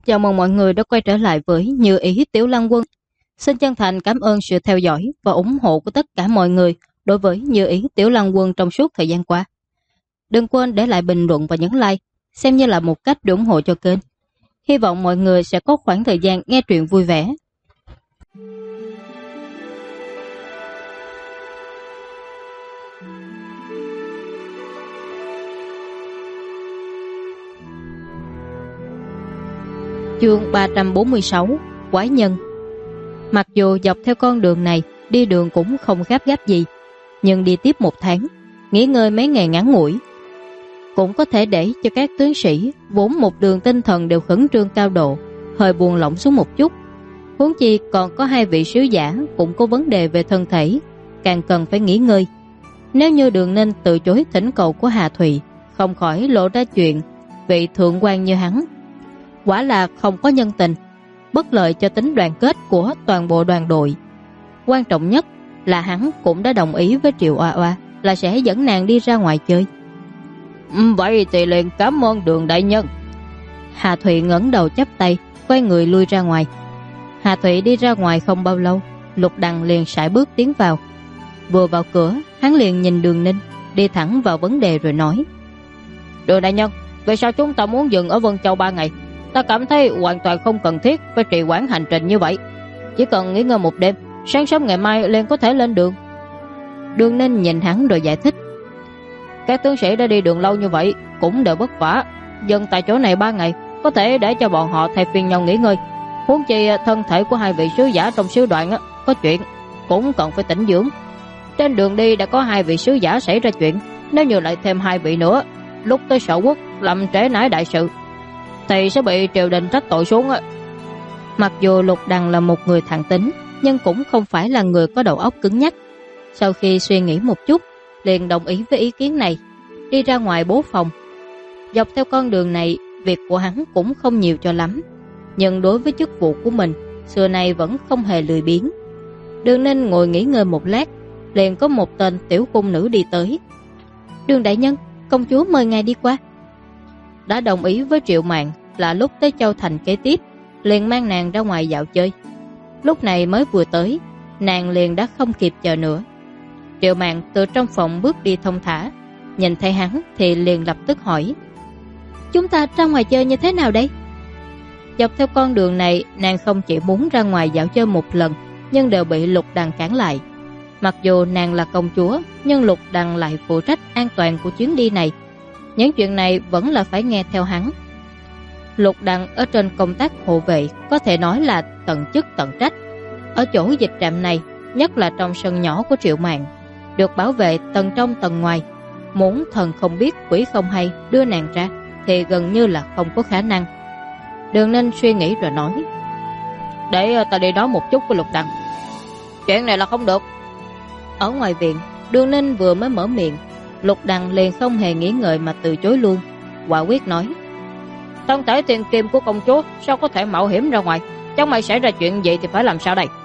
Chào mừng mọi người đã quay trở lại với Như Ý Tiểu Lăng Quân. Xin chân thành cảm ơn sự theo dõi và ủng hộ của tất cả mọi người đối với Như Ý Tiểu Lăng Quân trong suốt thời gian qua. Đừng quên để lại bình luận và nhấn like, xem như là một cách để ủng hộ cho kênh. Hy vọng mọi người sẽ có khoảng thời gian nghe truyện vui vẻ. Chương 346 Quái nhân. Mặc dù dọc theo con đường này đi đường cũng không gấp gáp gì, nhưng đi tiếp 1 tháng, nghỉ ngơi mấy ngày ngắn ngủi cũng có thể để cho các tướng sĩ vốn một đường tinh thần đều khẩn trương cao độ hơi buông lỏng xuống một chút. Huống chi còn có 2 vị sứ giả cũng có vấn đề về thân thể, càng cần phải nghỉ ngơi. Nếu như Đường Ninh từ chối thỉnh cầu của Hà Thụy, không khỏi lộ ra chuyện vị thượng quan như hắn quả là không có nhân tình, bất lợi cho tính đoàn kết của toàn bộ đoàn đội. Quan trọng nhất là hắn cũng đã đồng ý với Triệu Oa Oa là sẽ dẫn nàng đi ra ngoài chơi. Vậy thì liền cảm ơn Đường đại nhân. Hà Thụy ngẩng đầu chắp tay, quay người lui ra ngoài. Hà Thụy đi ra ngoài không bao lâu, Lục Đằng liền sải bước tiến vào. Vừa vào cửa, hắn liền nhìn Đường Ninh, đi thẳng vào vấn đề rồi nói: Đường đại nhân, vì sao chúng ta muốn dừng ở Vân Châu 3 ngày? Ta cảm thấy hoàn toàn không cần thiết phải trì hoãn hành trình như vậy. Chỉ cần nghỉ ngơi 1 đêm, sáng sớm ngày mai liền có thể lên đường. Đường Ninh nhìn hắn rồi giải thích: Các tướng sĩ đã đi đường lâu như vậy cũng đều vất vả, dừng tại chỗ này 3 ngày có thể để cho bọn họ thay phiên nhau nghỉ ngơi. Huống chi thân thể của 2 vị sứ giả trong sứ đoàn có chuyện, cũng cần phải tĩnh dưỡng. Trên đường đi đã có 2 vị sứ giả xảy ra chuyện, nếu như lại thêm 2 vị nữa, lúc tới sở quốc làm trễ nải đại sự thì sẽ bị triều đình trách tội xuống. Mặc dù Lục Đằng là một người thẳng tính, nhưng cũng không phải là người có đầu óc cứng nhắc. Sau khi suy nghĩ một chút, liền đồng ý với ý kiến này, đi ra ngoài bố phòng. Dọc theo con đường này, việc của hắn cũng không nhiều cho lắm, nhưng đối với chức vụ của mình, xưa nay vẫn không hề lười biếng. Đường Ninh ngồi nghỉ ngơi một lát, liền có một tên tiểu cung nữ đi tới. Đường đại nhân, công chúa mời ngài đi qua. Đã đồng ý với Triệu Mạn là lúc tới Châu Thành kế tiếp, liền mang nàng ra ngoài dạo chơi. Lúc này mới vừa tới, nàng liền đã không kịp chờ nữa. Triệu Mạn từ trong phòng bước đi thông thả, nhìn thấy hắn thì liền lập tức hỏi: Chúng ta ra ngoài chơi như thế nào đây? Dọc theo con đường này, nàng không chỉ muốn ra ngoài dạo chơi một lần, nhưng đều bị Lục Đằng cản lại. Mặc dù nàng là công chúa, nhưng Lục Đằng lại phụ trách an toàn của chuyến đi này. Những chuyện này vẫn là phải nghe theo hắn. Lục Đằng ở trên công tác hộ vệ có thể nói là tận chức tận trách. Ở chỗ dịch trạm này, nhất là trong sân nhỏ của Triệu Mạn, được bảo vệ tầng trong tầng ngoài. Muốn thần không biết quỷ không hay đưa nàng ra thì gần như là không có khả năng. Đường Ninh suy nghĩ rồi nói: Để ta đi nói một chút với Lục Đằng. Chuyện này là không được. Ở ngoài viện, Đường Ninh vừa mới mở miệng, Lục Đằng liền không hề nghĩ ngợi mà từ chối luôn, quả quyết nói: Thân thể tiền kim của công chúa sao có thể mạo hiểm ra ngoài? Chẳng may xảy ra chuyện gì thì phải làm sao đây?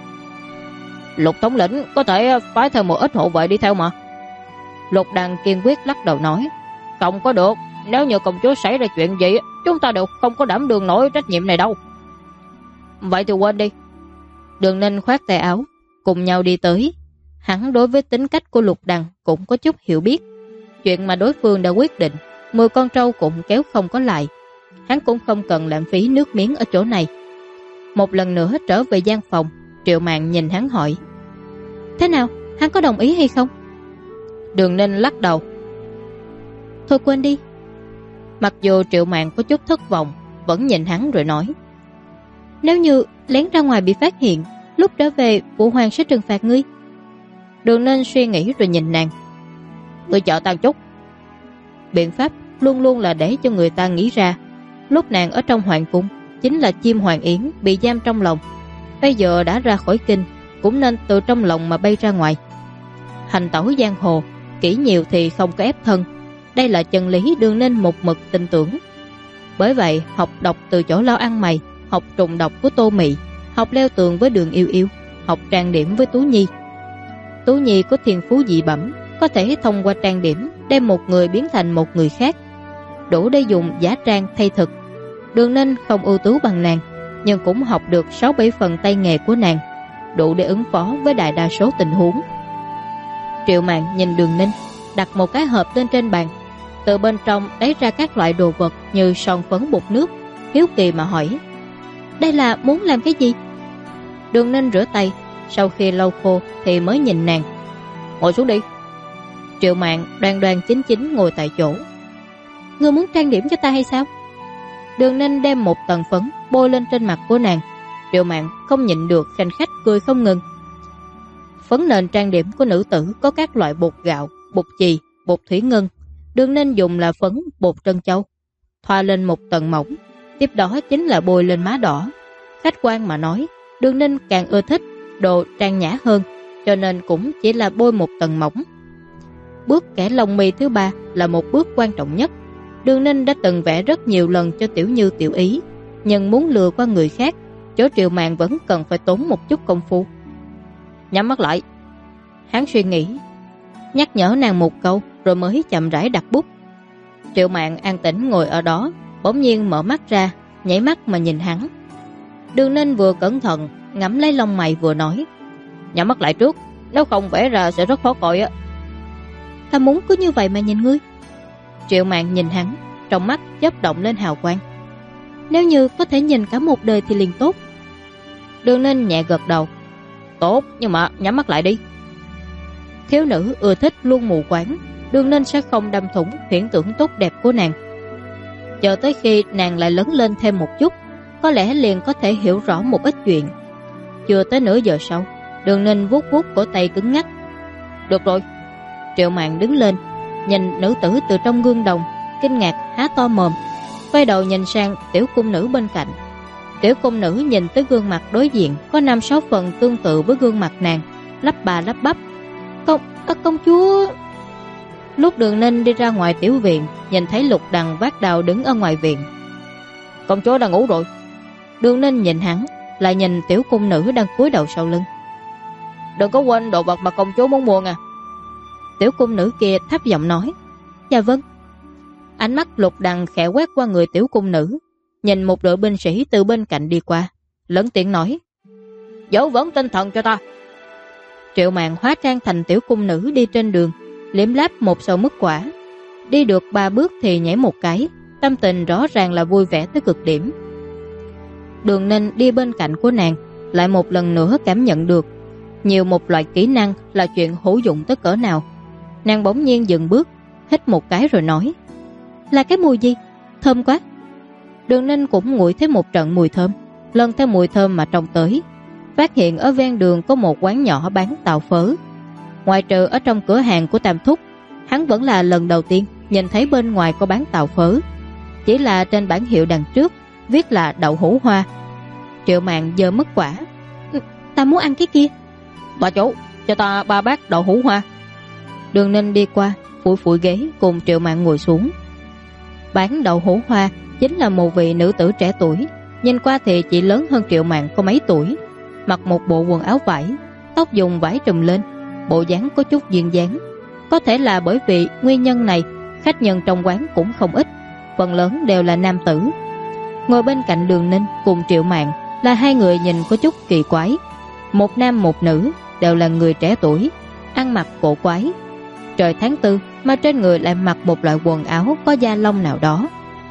Lục thống lĩnh có thể phái thêm một ít hộ vệ đi theo mà. Lục Đằng kiên quyết lắc đầu nói: Không có được, nếu như công chúa xảy ra chuyện gì, chúng ta đều không có đảm đương nổi trách nhiệm này đâu. Vậy thì quên đi. Đường Ninh khoát tay áo, cùng nhau đi tới. Hắn đối với tính cách của Lục Đằng cũng có chút hiểu biết. Chuyện mà đối phương đã quyết định, 10 con trâu cũng kéo không có lại. Hắn cũng không cần lãng phí nước miếng ở chỗ này. Một lần nữa trở về gian phòng, Triệu Mạn nhìn hắn hỏi: Thế nào, hắn có đồng ý hay không? Đường Ninh lắc đầu: Thôi quên đi. Mặc dù Triệu Mạn có chút thất vọng, vẫn nhìn hắn rồi nói: Nếu như lén ra ngoài bị phát hiện, lúc trở về phụ hoàng sẽ trừng phạt ngươi. Đường Ninh suy nghĩ rồi nhìn nàng: Ngươi chờ ta chút. Biện pháp luôn luôn là để cho người ta nghĩ ra. Lúc nàng ở trong hoàng cung, chính là chim hoàng yến bị giam trong lòng. Bây giờ đã ra khỏi kinh, cũng nên từ trong lòng mà bay ra ngoài. Hành tẩu giang hồ, kỹ nhiều thì không có ép thân. Đây là chân lý Đường Ninh một mực tin tưởng. Bởi vậy học đọc từ chỗ lao ăn mày, học trùng độc của Tô Mị, học leo tường với Đường Yêu Yêu, học trang điểm với Tú Nhi. Tú Nhi có thiên phú dị bẩm, có thể thông qua trang điểm đem một người biến thành một người khác, đủ để dùng giả trang thay thực. Đường Ninh không ưu tú bằng nàng, nhưng cũng học được 6-7 phần tay nghề của nàng, đủ để ứng phó với đại đa số tình huống. Triệu Mạn nhìn Đường Ninh, đặt một cái hộp lên trên bàn, từ bên trong lấy ra các loại đồ vật như son phấn, bột nước, hiếu kỳ mà hỏi: "Đây là muốn làm cái gì?" Đường Ninh rửa tay, sau khi lau khô thì mới nhìn nàng: "Ngồi xuống đi." Triệu Mạn đoan đoan chính chính ngồi tại chỗ. "Ngươi muốn trang điểm cho ta hay sao?" Đường Ninh đem một tầng phấn bôi lên trên mặt của nàng. Triệu Mạn không nhịn được khanh khách cười không ngừng. Phấn nền trang điểm của nữ tử có các loại bột gạo, bột chì, bột thủy ngân. Đường Ninh dùng là phấn bột trân châu, thoa lên một tầng mỏng, tiếp đó chính là bôi lên má đỏ. Khách quan mà nói, Đường Ninh càng ưa thích đồ trang nhã hơn, cho nên cũng chỉ là bôi một tầng mỏng. Bước kẻ lông mi thứ 3 là một bước quan trọng nhất. Đường Ninh đã từng vẽ rất nhiều lần cho Tiểu Như, Tiểu Ý, nhưng muốn lừa qua người khác, chỗ Triệu Mạn vẫn cần phải tốn một chút công phu. Nhắm mắt lại. Hắn suy nghĩ, nhắc nhở nàng một câu rồi mới chậm rãi đặt bút. Triệu Mạn an tĩnh ngồi ở đó, bỗng nhiên mở mắt ra, nhảy mắt mà nhìn hắn. Đường Ninh vừa cẩn thận ngắm lấy lông mày vừa nói: "Nhắm mắt lại trước, nếu không vẽ ra sẽ rất khó coi á." "Ta muốn cứ như vậy mà nhìn ngươi." Triệu Mạn nhìn hắn, trong mắt chớp động lên hào quang. "Nếu như có thể nhìn cả một đời thì liền tốt." Đường Ninh nhẹ gật đầu. "Tốt, nhưng mà nhắm mắt lại đi." Thiếu nữ ưa thích luôn mù quáng, Đường Ninh sẽ không đâm thủng huyễn tưởng tốt đẹp của nàng. Chờ tới khi nàng lại lớn lên thêm một chút, có lẽ liền có thể hiểu rõ một ít chuyện. Chưa tới nửa giờ sau, Đường Ninh vuốt vuốt cổ tay cứng ngắc. "Được rồi." Triệu Mạn đứng lên, nhìn nữ tử từ trong gương đồng, kinh ngạc há to mồm, quay đầu nhìn sang tiểu cung nữ bên cạnh. Tiểu cung nữ nhìn tới gương mặt đối diện có 5-6 phần tương tự với gương mặt nàng, lắp bà lắp bắp: Công chúa." Lúc Đường Ninh đi ra ngoài tiểu viện, nhìn thấy Lục Đằng vác đao đứng ở ngoài viện. "Công chúa đang ngủ rồi." Đường Ninh nhìn hắn, lại nhìn tiểu cung nữ đang cúi đầu sau lưng. "Đừng có quên đồ vật mà công chúa muốn mua nha." Tiểu cung nữ kia thấp giọng nói. "Dạ vâng." Ánh mắt Lục Đằng khẽ quét qua người tiểu cung nữ, nhìn một đội binh sĩ từ bên cạnh đi qua, lớn tiếng nói: "Giữ vững tinh thần cho ta." Triệu Mạn hóa trang thành tiểu cung nữ đi trên đường, liếm láp một sầu mứt quả. Đi được 3 bước thì nhảy một cái, tâm tình rõ ràng là vui vẻ tới cực điểm. Đường Ninh đi bên cạnh của nàng, lại một lần nữa cảm nhận được nhiều một loại kỹ năng là chuyện hữu dụng tới cỡ nào. Nàng bỗng nhiên dừng bước, hít một cái rồi nói: "Là cái mùi gì? Thơm quá." Đường Ninh cũng ngửi thấy một trận mùi thơm, lần theo mùi thơm mà trông tới, phát hiện ở ven đường có một quán nhỏ bán tàu phớ. Ngoài trừ ở trong cửa hàng của Tam Thúc, hắn vẫn là lần đầu tiên nhìn thấy bên ngoài có bán tàu phớ. Chỉ là trên bảng hiệu đằng trước viết là đậu hũ hoa. Triệu Mạn giơ mứt quả. "Ta muốn ăn cái kia." "Bà chủ, cho ta 3 bát đậu hũ hoa." Đường Ninh đi qua, phủi phủi ghế cùng Triệu Mạn ngồi xuống. Bán đậu hũ hoa chính là một vị nữ tử trẻ tuổi, nhìn qua thì chỉ lớn hơn Triệu Mạn có mấy tuổi, mặc một bộ quần áo vải, tóc dùng vải trùm lên, bộ dáng có chút duyên dáng. Có thể là bởi vì nguyên nhân này, khách nhân trong quán cũng không ít, phần lớn đều là nam tử. Ngồi bên cạnh Đường Ninh cùng Triệu Mạn là 2 người nhìn có chút kỳ quái. Một nam một nữ, đều là người trẻ tuổi, ăn mặc cổ quái. Trời tháng 4 mà trên người lại mặc một loại quần áo có da lông nào đó.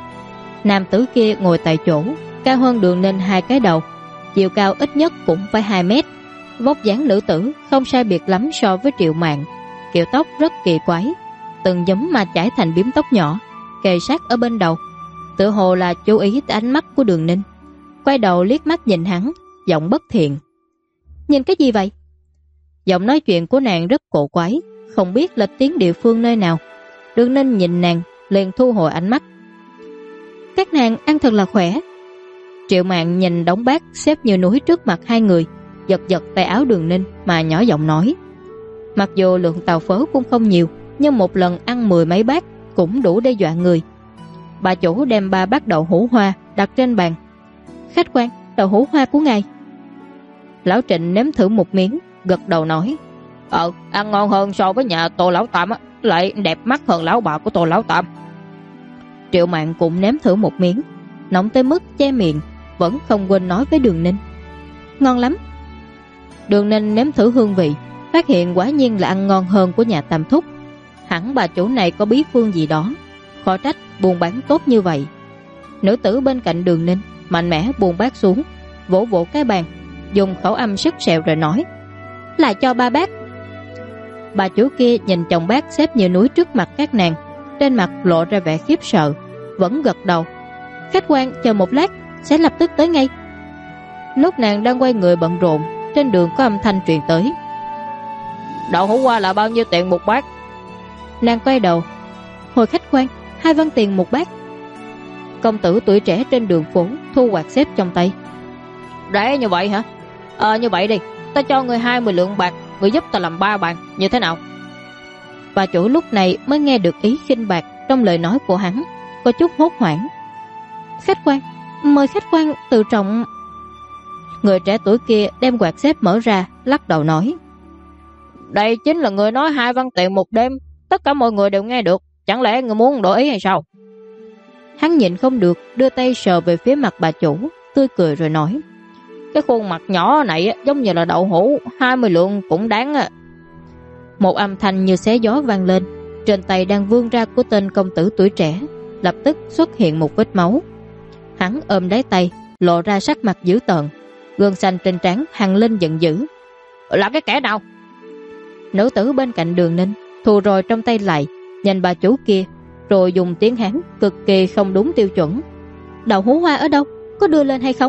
Nam tử kia ngồi tại chỗ, cao hơn Đường Ninh 2 cái đầu, chiều cao ít nhất cũng phải 2 mét. Vóc dáng nữ tử không sai biệt lắm so với Triệu Mạn, kiểu tóc rất kỳ quái, từng giấm mà chải thành bím tóc nhỏ, kề sát ở bên đầu, tựa hồ là chú ý tới ánh mắt của Đường Ninh. Quay đầu liếc mắt nhìn hắn, giọng bất thiện: "Nhìn cái gì vậy?" Giọng nói chuyện của nàng rất cổ quái, không biết là tiếng địa phương nơi nào. Đường Ninh nhìn nàng, liền thu hồi ánh mắt. "Các nàng ăn thật là khỏe." Triệu Mạn nhìn đống bát xếp như núi trước mặt 2 người, giật giật tay áo Đường Ninh mà nhỏ giọng nói. Mặc dù lượng tàu phớ cũng không nhiều, nhưng một lần ăn 10 mấy bát cũng đủ để dọa người. Bà chủ đem 3 bát đậu hũ hoa đặt trên bàn. "Khách quan, đậu hũ hoa của ngài." Lão Trịnh nếm thử một miếng, gật đầu nói: Ăn ngon hơn so với nhà Tô Lão Tam á, lại đẹp mắt hơn lão bà của Tô Lão Tam." Triệu Mạn cũng nếm thử một miếng, nóng tới mức che miệng, vẫn không quên nói với Đường Ninh: "Ngon lắm." Đường Ninh nếm thử hương vị, phát hiện quả nhiên là ăn ngon hơn của nhà Tam Thúc. Hẳn bà chủ này có bí phương gì đó, khó trách buôn bán tốt như vậy. Nữ tử bên cạnh Đường Ninh mạnh mẽ buông bát xuống, vỗ vỗ cái bàn, dùng khẩu âm sức sẹo rồi nói: "Là cho 3 bát." Bà chủ kia nhìn chồng bát xếp như núi trước mặt các nàng, trên mặt lộ ra vẻ khiếp sợ, vẫn gật đầu: "Khách quan chờ một lát, sẽ lập tức tới ngay." Lúc nàng đang quay người bận rộn, trên đường có âm thanh truyền tới: "Đậu hũ qua là bao nhiêu tiền một bát?" Nàng quay đầu: "Hồi khách quan, 2 văn tiền một bát." Công tử tuổi trẻ trên đường phố thu quạt xếp trong tay: "Rẻ như vậy hả? Như vậy đi, ta cho người 20 lượng bạc, người giúp ta làm 3 bàn, như thế nào?" Bà chủ lúc này mới nghe được ý khinh bạc trong lời nói của hắn, có chút hốt hoảng: "Khách quan, mời khách quan tự trọng." Người trẻ tuổi kia đem quạt xếp mở ra, lắc đầu nói: "Đây chính là người nói 2 văn tiền một đêm, tất cả mọi người đều nghe được, chẳng lẽ người muốn đổi ý hay sao?" Hắn nhịn không được, đưa tay sờ về phía mặt bà chủ, tươi cười rồi nói: "Cái khuôn mặt nhỏ này giống như là đậu hũ, 20 lượng cũng đáng." Một âm thanh như xé gió vang lên, trên tay đang vươn ra của tên công tử tuổi trẻ lập tức xuất hiện một vết máu. Hắn ôm lấy tay, lộ ra sắc mặt dữ tợn, gương xanh trên trán hằn lên giận dữ: "Là cái kẻ nào?" Nữ tử bên cạnh Đường Ninh thu rồi trong tay lại, nhìn bà chủ kia, rồi dùng tiếng Hán cực kỳ không đúng tiêu chuẩn: "Đậu hũ hoa ở đâu? Có đưa lên hay không?"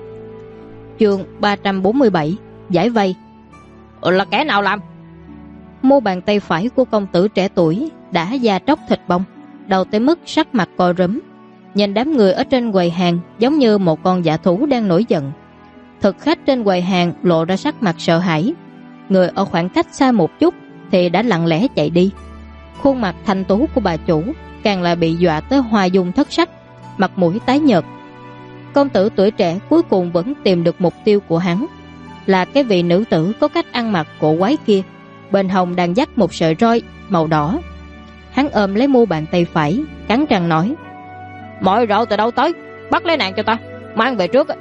Chương 347 giải vây. "Là kẻ nào làm?" Mu bàn tay phải của công tử trẻ tuổi đã da tróc thịt bong, đầu tới mức sắc mặt co rúm, nhìn đám người ở trên quầy hàng giống như một con dã thú đang nổi giận. Thực khách trên quầy hàng lộ ra sắc mặt sợ hãi, người ở khoảng cách xa một chút thì đã lặng lẽ chạy đi. Khuôn mặt thanh tú của bà chủ càng là bị dọa tới hoa dung thất sắc, mặt mũi tái nhợt. Công tử tuổi trẻ cuối cùng vẫn tìm được mục tiêu của hắn, là cái vị nữ tử có cách ăn mặc cổ quái kia, bên hông đang dắt một sợi roi màu đỏ. Hắn ôm lấy mu bàn tay phải, cắn răng nói: "Mọi rượu từ đâu tới, bắt lấy nàng cho ta, mang về trước."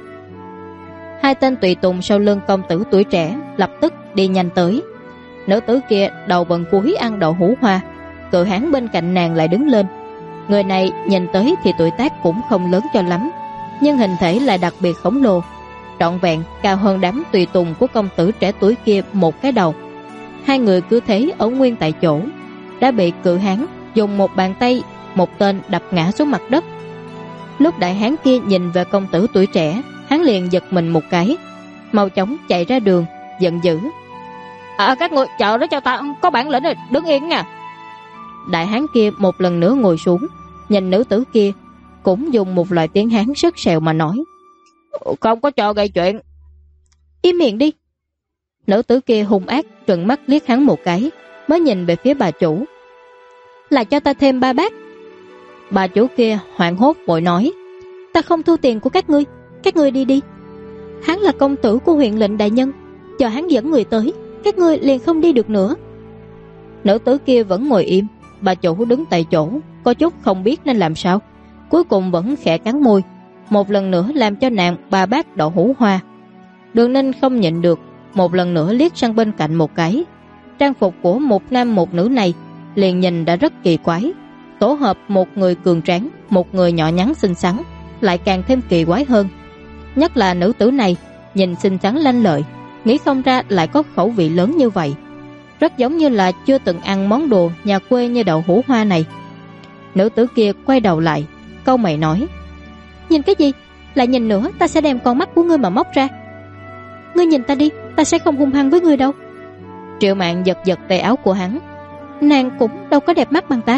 2 tên tùy tùng sau lưng công tử tuổi trẻ lập tức đi nhanh tới. Nữ tử kia đầu bần cuối ăn đậu hũ hoa, cự hán bên cạnh nàng lại đứng lên. Người này nhìn tới thì tuổi tác cũng không lớn cho lắm, nhưng hình thể lại đặc biệt khổng lồ, trọn vẹn cao hơn đám tùy tùng của công tử trẻ tuổi kia một cái đầu. 2 người cứ thế ở nguyên tại chỗ, đã bị cự hán dùng một bàn tay một tên đập ngã xuống mặt đất. Lúc đại hán kia nhìn về công tử tuổi trẻ, hắn liền giật mình một cái, mau chóng chạy ra đường, giận dữ: "Các người chờ đó cho ta, có bản lĩnh rồi đứng yên nha." Đại hán kia một lần nữa ngồi xuống, nhìn nữ tử kia, cũng dùng một loại tiếng Hán rất sèo mà nói: "Không có cho gây chuyện." "Im miệng đi." Nữ tử kia hung ác trừng mắt liếc hắn một cái, mới nhìn về phía bà chủ: "Là cho ta thêm 3 bát." Bà chủ kia hoảng hốt vội nói: "Ta không thu tiền của các ngươi đi đi. Hắn là công tử của huyện lệnh đại nhân, chờ hắn dẫn người tới, các ngươi liền không đi được nữa." Nữ tử kia vẫn ngồi im, bà chủ đứng tại chỗ, có chút không biết nên làm sao, cuối cùng vẫn khẽ cắn môi, một lần nữa làm cho nàng 3 bát đậu hũ hoa. Đường Ninh không nhịn được, một lần nữa liếc sang bên cạnh một cái. Trang phục của một nam một nữ này liền nhìn đã rất kỳ quái, tổ hợp một người cường tráng, một người nhỏ nhắn xinh xắn, lại càng thêm kỳ quái hơn. Nhất là nữ tử này nhìn xinh xắn lanh lợi, nghĩ không ra lại có khẩu vị lớn như vậy, rất giống như là chưa từng ăn món đồ nhà quê như đậu hũ hoa này. Nữ tử kia quay đầu lại, cau mày nói: "Nhìn cái gì? Lại nhìn nữa ta sẽ đem con mắt của ngươi mà móc ra." "Ngươi nhìn ta đi, ta sẽ không hung hăng với ngươi đâu." Triệu Mạn giật giật tay áo của hắn: "Nàng cũng đâu có đẹp mắt bằng ta."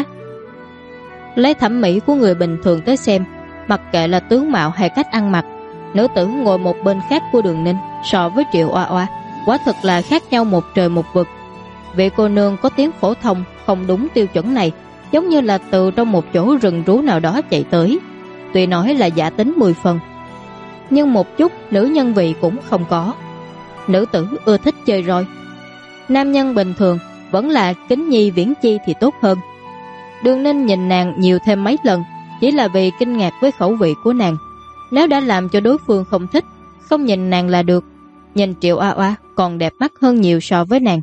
Lấy thẩm mỹ của người bình thường tới xem, mặc kệ là tướng mạo hay cách ăn mặc, nữ tử ngồi một bên khác của Đường Ninh so với Triệu Oa Oa quả thực là khác nhau một trời một vực. Vị cô nương có tiếng phổ thông không đúng tiêu chuẩn này giống như là từ trong một chỗ rừng rú nào đó chạy tới, tuy nói là giả tính 10 phần, nhưng một chút nữ nhân vị cũng không có. Nữ tử ưa thích chơi roi, nam nhân bình thường vẫn là Kính Nhi Viễn Chi thì tốt hơn. Đường Ninh nhìn nàng nhiều thêm mấy lần, chỉ là vì kinh ngạc với khẩu vị của nàng, Nếu đã làm cho đối phương không thích, không nhìn nàng là được. Nhìn Triệu Oa Oa còn đẹp mắt hơn nhiều so với nàng.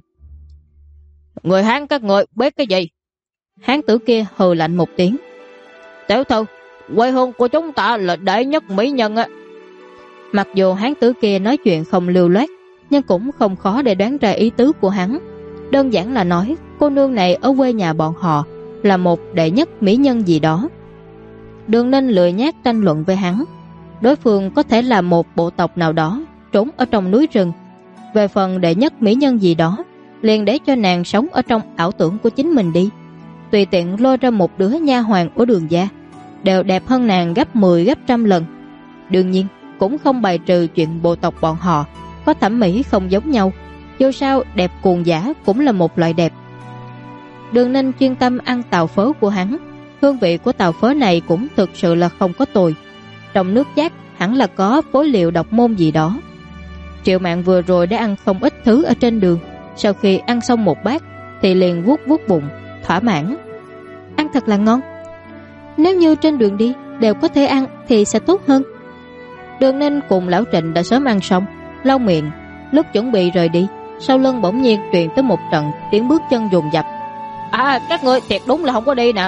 Người Hán các người biết cái gì? Hán tử kia hừ lạnh một tiếng. Tiểu thư, quê hương của chúng ta là đệ nhất mỹ nhân á. Mặc dù hán tử kia nói chuyện không lưu loát, nhưng cũng không khó để đoán ra ý tứ của hắn. Đơn giản là nói cô nương này ở quê nhà bọn họ là một đệ nhất mỹ nhân gì đó. Đường Ninh lười nhác tranh luận với hắn. Đối phương có thể là một bộ tộc nào đó trốn ở trong núi rừng. Về phần đệ nhất mỹ nhân gì đó, liền để cho nàng sống ở trong ảo tưởng của chính mình đi. Tùy tiện lôi ra một đứa nha hoàn của Đường gia đều đẹp hơn nàng gấp 10 gấp trăm lần. Đương nhiên cũng không bài trừ chuyện bộ tộc bọn họ có thẩm mỹ không giống nhau. Dù sao đẹp cuồng dã cũng là một loại đẹp. Đường Ninh chuyên tâm ăn tàu phớ của hắn. Hương vị của tàu phớ này cũng thực sự là không có tồi. Trong nước chát hẳn là có phối liệu độc môn gì đó. Triệu Mạn vừa rồi đã ăn không ít thứ ở trên đường. Sau khi ăn xong một bát thì liền vuốt vuốt bụng, thỏa mãn. Ăn thật là ngon. Nếu như trên đường đi đều có thể ăn thì sẽ tốt hơn. Đường Ninh cùng lão Trịnh đã sớm ăn xong, lau miệng. Lúc chuẩn bị rời đi, sau lưng bỗng nhiên truyền tới một trận tiếng bước chân dồn dập. Các ngươi thiệt đúng là không có đi nè.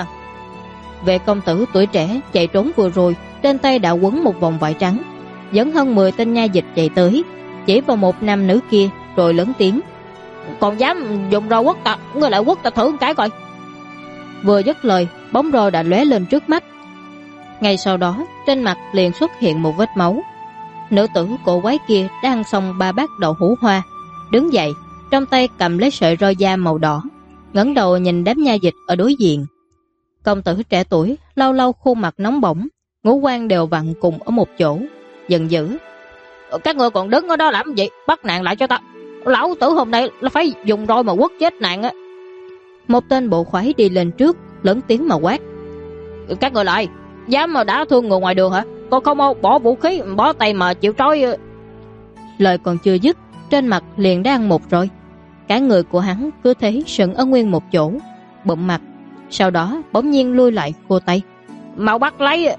Vệ công tử tuổi trẻ chạy trốn vừa rồi, trên tay đã quấn một vòng vải trắng, dẫn hơn 10 tên nha dịch chạy tới, chỉ vào một nam nữ kia rồi lớn tiếng. Còn dám dùng roi quất ta, ngươi lại quất ta thử một cái coi. Vừa dứt lời, bóng roi đã lóe lên trước mắt. Ngay sau đó, trên mặt liền xuất hiện một vết máu. Nữ tử cổ quái kia đã ăn xong 3 bát đậu hũ hoa, đứng dậy, trong tay cầm lấy sợi roi da màu đỏ, ngẩng đầu nhìn đám nha dịch ở đối diện. Công tử trẻ tuổi lâu lâu khuôn mặt nóng bỏng, ngũ quan đều vặn cùng ở một chỗ, giận dữ. Các ngươi còn đứng ở đó làm gì? Bắt nàng lại cho ta. Lão tử hôm nay là phải dùng roi mà quất chết nàng á. Một tên bộ khoái đi lên trước, lớn tiếng mà quát. Các ngươi lại, dám mà đả thương người ngoài đường hả? Còn không mau bỏ vũ khí, bỏ tay mà chịu trói. Lời còn chưa dứt, trên mặt liền đã ăn một roi. Cả người của hắn cứ thế sững ở nguyên một chỗ, bụm mặt. Sau đó bỗng nhiên lui lại khô tay. Mau bắt lấy.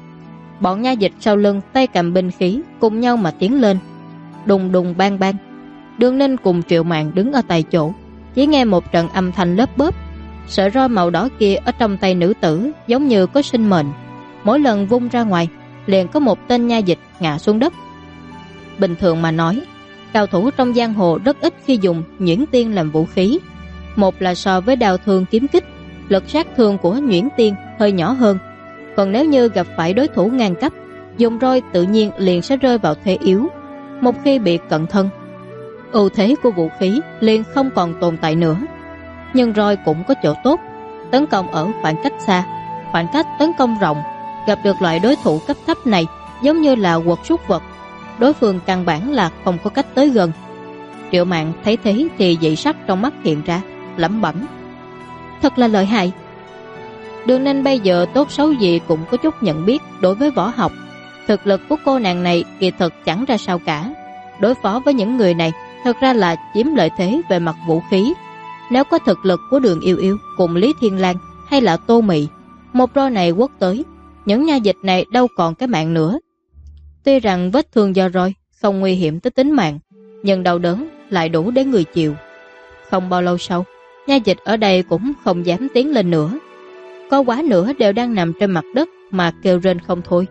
Bọn nha dịch sau lưng tay cầm binh khí cùng nhau mà tiến lên. Đùng đùng bang bang. Đường Ninh cùng Triệu Mạn đứng ở tại chỗ, chỉ nghe một trận âm thanh lớp bớp. Sợi roi màu đỏ kia ở trong tay nữ tử giống như có sinh mệnh, mỗi lần vung ra ngoài liền có một tên nha dịch ngã xuống đất. Bình thường mà nói, cao thủ trong giang hồ rất ít khi dùng nhuyễn tiên làm vũ khí. Một là so với đao thương kiếm kích, lực sát thương của nhuyễn tiên hơi nhỏ hơn. Còn nếu như gặp phải đối thủ ngang cấp, dùng roi tự nhiên liền sẽ rơi vào thế yếu. Một khi bị cận thân, ưu thế của vũ khí liền không còn tồn tại nữa. Nhưng roi cũng có chỗ tốt, tấn công ở khoảng cách xa, khoảng cách tấn công rộng. Gặp được loại đối thủ cấp thấp này giống như là quật súc vật, đối phương căn bản là không có cách tới gần. Triệu Mạn thấy thế thì dị sắc trong mắt hiện ra, lẩm bẩm. Thật là lợi hại. Đường Ninh bây giờ tốt xấu gì cũng có chút nhận biết đối với võ học. Thực lực của cô nàng này kỳ thực chẳng ra sao cả. Đối phó với những người này thật ra là chiếm lợi thế về mặt vũ khí. Nếu có thực lực của Đường Yêu Yêu cùng Lý Thiên Lang hay là Tô Mị, một roi này quất tới, những nha dịch này đâu còn cái mạng nữa. Tuy rằng vết thương do roi không nguy hiểm tới tính mạng, nhưng đau đớn lại đủ để người chịu. Không bao lâu sau, nha dịch ở đây cũng không dám tiến lên nữa. Có quá nữa đều đang nằm trên mặt đất mà kêu rên không thôi.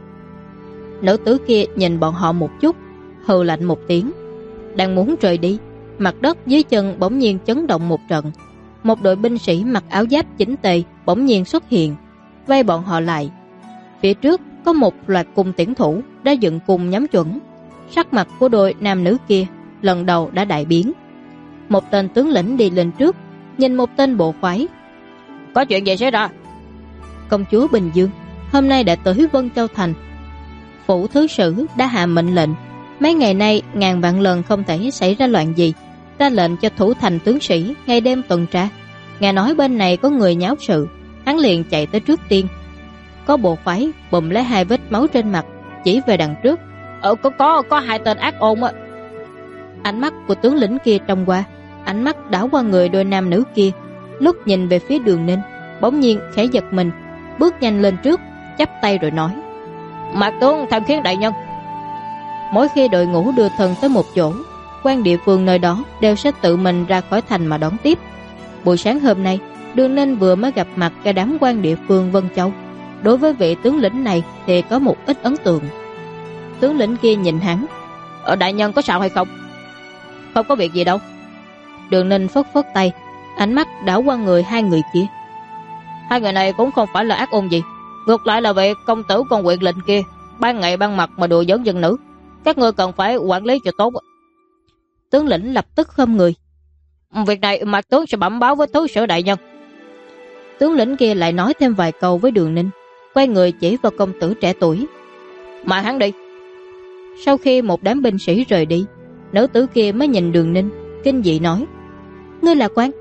Nữ tử kia nhìn bọn họ một chút, hừ lạnh một tiếng. Đang muốn rời đi, mặt đất dưới chân bỗng nhiên chấn động một trận. Một đội binh sĩ mặc áo giáp chỉnh tề bỗng nhiên xuất hiện, vây bọn họ lại. Phía trước có một loạt cung tiễn thủ đã dựng cung nhắm chuẩn. Sắc mặt của đội nam nữ kia lần đầu đã đại biến. Một tên tướng lĩnh đi lên trước, nhìn một tên bộ khoái. Có chuyện gì xảy ra? Công chúa Bình Dương hôm nay đã tới Vân Châu Thành. Phủ thứ sử đã hạ mệnh lệnh, mấy ngày nay ngàn vạn lần không thể xảy ra loạn gì, ra lệnh cho thủ thành tướng sĩ ngày đêm tuần tra. Nghe nói bên này có người nháo sự, hắn liền chạy tới trước tiên. Có bộ khoái bùm lấy 2 vết máu trên mặt, chỉ về đằng trước. Có 2 tên ác ôn á. Ánh mắt của tướng lĩnh kia trông qua, ánh mắt đảo qua người đôi nam nữ kia, lúc nhìn về phía Đường Ninh, bỗng nhiên khẽ giật mình, bước nhanh lên trước, chắp tay rồi nói. Mạc tướng tham kiến đại nhân. Mỗi khi đội ngũ đưa thân tới một chỗ, quan địa phương nơi đó đều sẽ tự mình ra khỏi thành mà đón tiếp. Buổi sáng hôm nay, Đường Ninh vừa mới gặp mặt cái đám quan địa phương Vân Châu. Đối với vị tướng lĩnh này thì có một ít ấn tượng. Tướng lĩnh kia nhìn hắn: đại nhân có sao hay không? Không có việc gì đâu. Đường Ninh phất phất tay, ánh mắt đảo qua người hai người kia. Hai người này cũng không phải là ác ôn gì, ngược lại là vị công tử con huyện lệnh kia ban ngày ban mặt mà đùa giỡn dân nữ, các ngươi cần phải quản lý cho tốt. Tướng lĩnh lập tức khom người: việc này Mạc tướng sẽ bẩm báo với thứ sử đại nhân. Tướng lĩnh kia lại nói thêm vài câu với Đường Ninh, quay người chỉ vào công tử trẻ tuổi: mà hắn đi. Sau khi một đám binh sĩ rời đi, nữ tử kia mới nhìn Đường Ninh, kinh dị nói: ngươi là quan?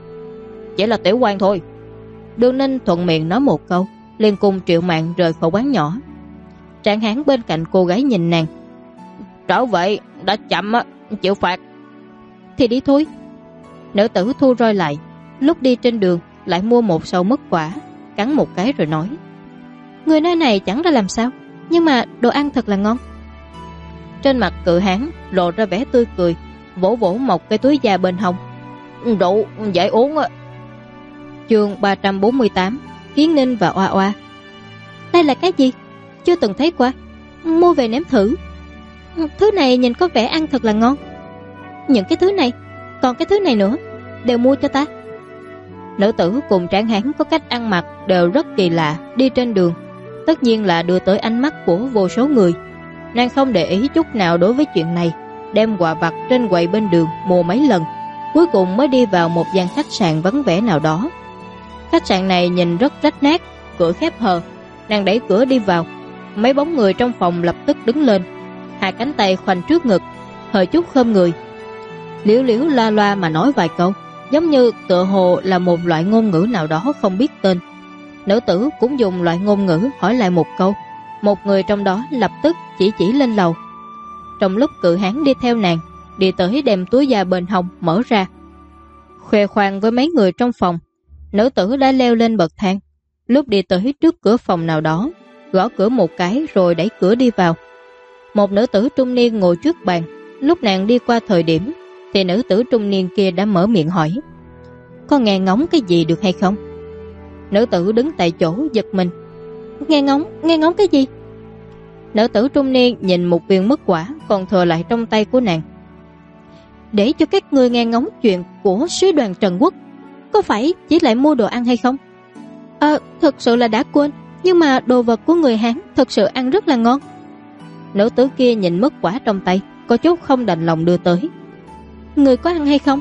Chỉ là tiểu quan thôi. Đường Ninh thuận miệng nói một câu, liền cùng Triệu Mạn rời khỏi quán nhỏ. Trạng hán bên cạnh cô gái nhìn nàng: trở vậy đã chậm á, chịu phạt. Thì đi thôi. Nữ tử thu roi lại, lúc đi trên đường lại mua một sầu mứt quả, cắn một cái rồi nói: người nơi này chẳng ra làm sao, nhưng mà đồ ăn thật là ngon. Trên mặt cự hán lộ ra vẻ tươi cười, vỗ vỗ một cái túi da bên hông: rượu dễ uống á. Chương 348: Kiến Ninh và Oa Oa. Đây là cái gì? Chưa từng thấy qua, mua về nếm thử. Thứ này nhìn có vẻ ăn thật là ngon. Những cái thứ này, còn cái thứ này nữa, đều mua cho ta. Nữ tử cùng tráng hán có cách ăn mặc đều rất kỳ lạ, đi trên đường tất nhiên là đưa tới ánh mắt của vô số người. Nàng không để ý chút nào đối với chuyện này, đem quà vặt trên quầy bên đường mua mấy lần, cuối cùng mới đi vào một gian khách sạn vắng vẻ nào đó. Khách sạn này nhìn rất rách nát, cửa khép hờ. Nàng đẩy cửa đi vào, mấy bóng người trong phòng lập tức đứng lên, hai cánh tay khoanh trước ngực, hơi chút khom người, liễu liễu la loa mà nói vài câu, giống như tựa hồ là một loại ngôn ngữ nào đó không biết tên. Nữ tử cũng dùng loại ngôn ngữ hỏi lại một câu, một người trong đó lập tức chỉ lên lầu. Trong lúc cự hán đi theo nàng, đi tới đem túi da bên hông mở ra, khoe khoang với mấy người trong phòng. Nữ tử đã leo lên bậc thang, lúc đi tới trước cửa phòng nào đó, gõ cửa một cái rồi đẩy cửa đi vào. Một nữ tử trung niên ngồi trước bàn. Lúc nàng đi qua thời điểm thì nữ tử trung niên kia đã mở miệng hỏi: có nghe ngóng cái gì được hay không? Nữ tử đứng tại chỗ giật mình: nghe ngóng cái gì? Nữ tử trung niên nhìn một viên mứt quả còn thừa lại trong tay của nàng: để cho các ngươi nghe ngóng chuyện của sứ đoàn Trần Quốc, có phải chỉ lại mua đồ ăn hay không? Thực sự là đã quên, nhưng mà đồ vật của người Hán thực sự ăn rất là ngon. Nữ tử kia nhìn mứt quả trong tay, có chút không đành lòng đưa tới: người có ăn hay không?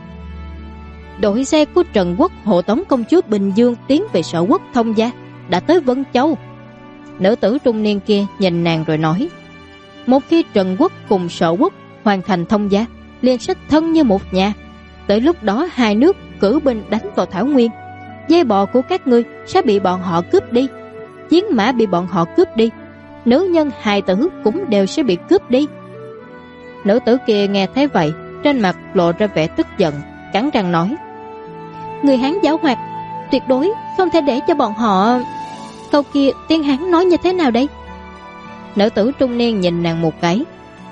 Đội xe của Trần Quốc hộ tống công chúa Bình Dương tiến về Sở Quốc Thông Gia, đã tới Vân Châu. Nữ tử trung niên kia nhìn nàng rồi nói: một khi Trần Quốc cùng Sở Quốc hoàn thành thông gia, liền sẽ thân như một nhà. Tới lúc đó hai nước cử binh đánh vào Thảo Nguyên, dê bò của các ngươi sẽ bị bọn họ cướp đi, chiến mã bị bọn họ cướp đi, nữ nhân hài tử cũng đều sẽ bị cướp đi. Nữ tử kia nghe thấy vậy, trên mặt lộ ra vẻ tức giận, cắn răng nói: người Hán giảo hoạt, tuyệt đối không thể để cho bọn họ... Câu kia tiếng Hán nói như thế nào đây? Nữ tử trung niên nhìn nàng một cái: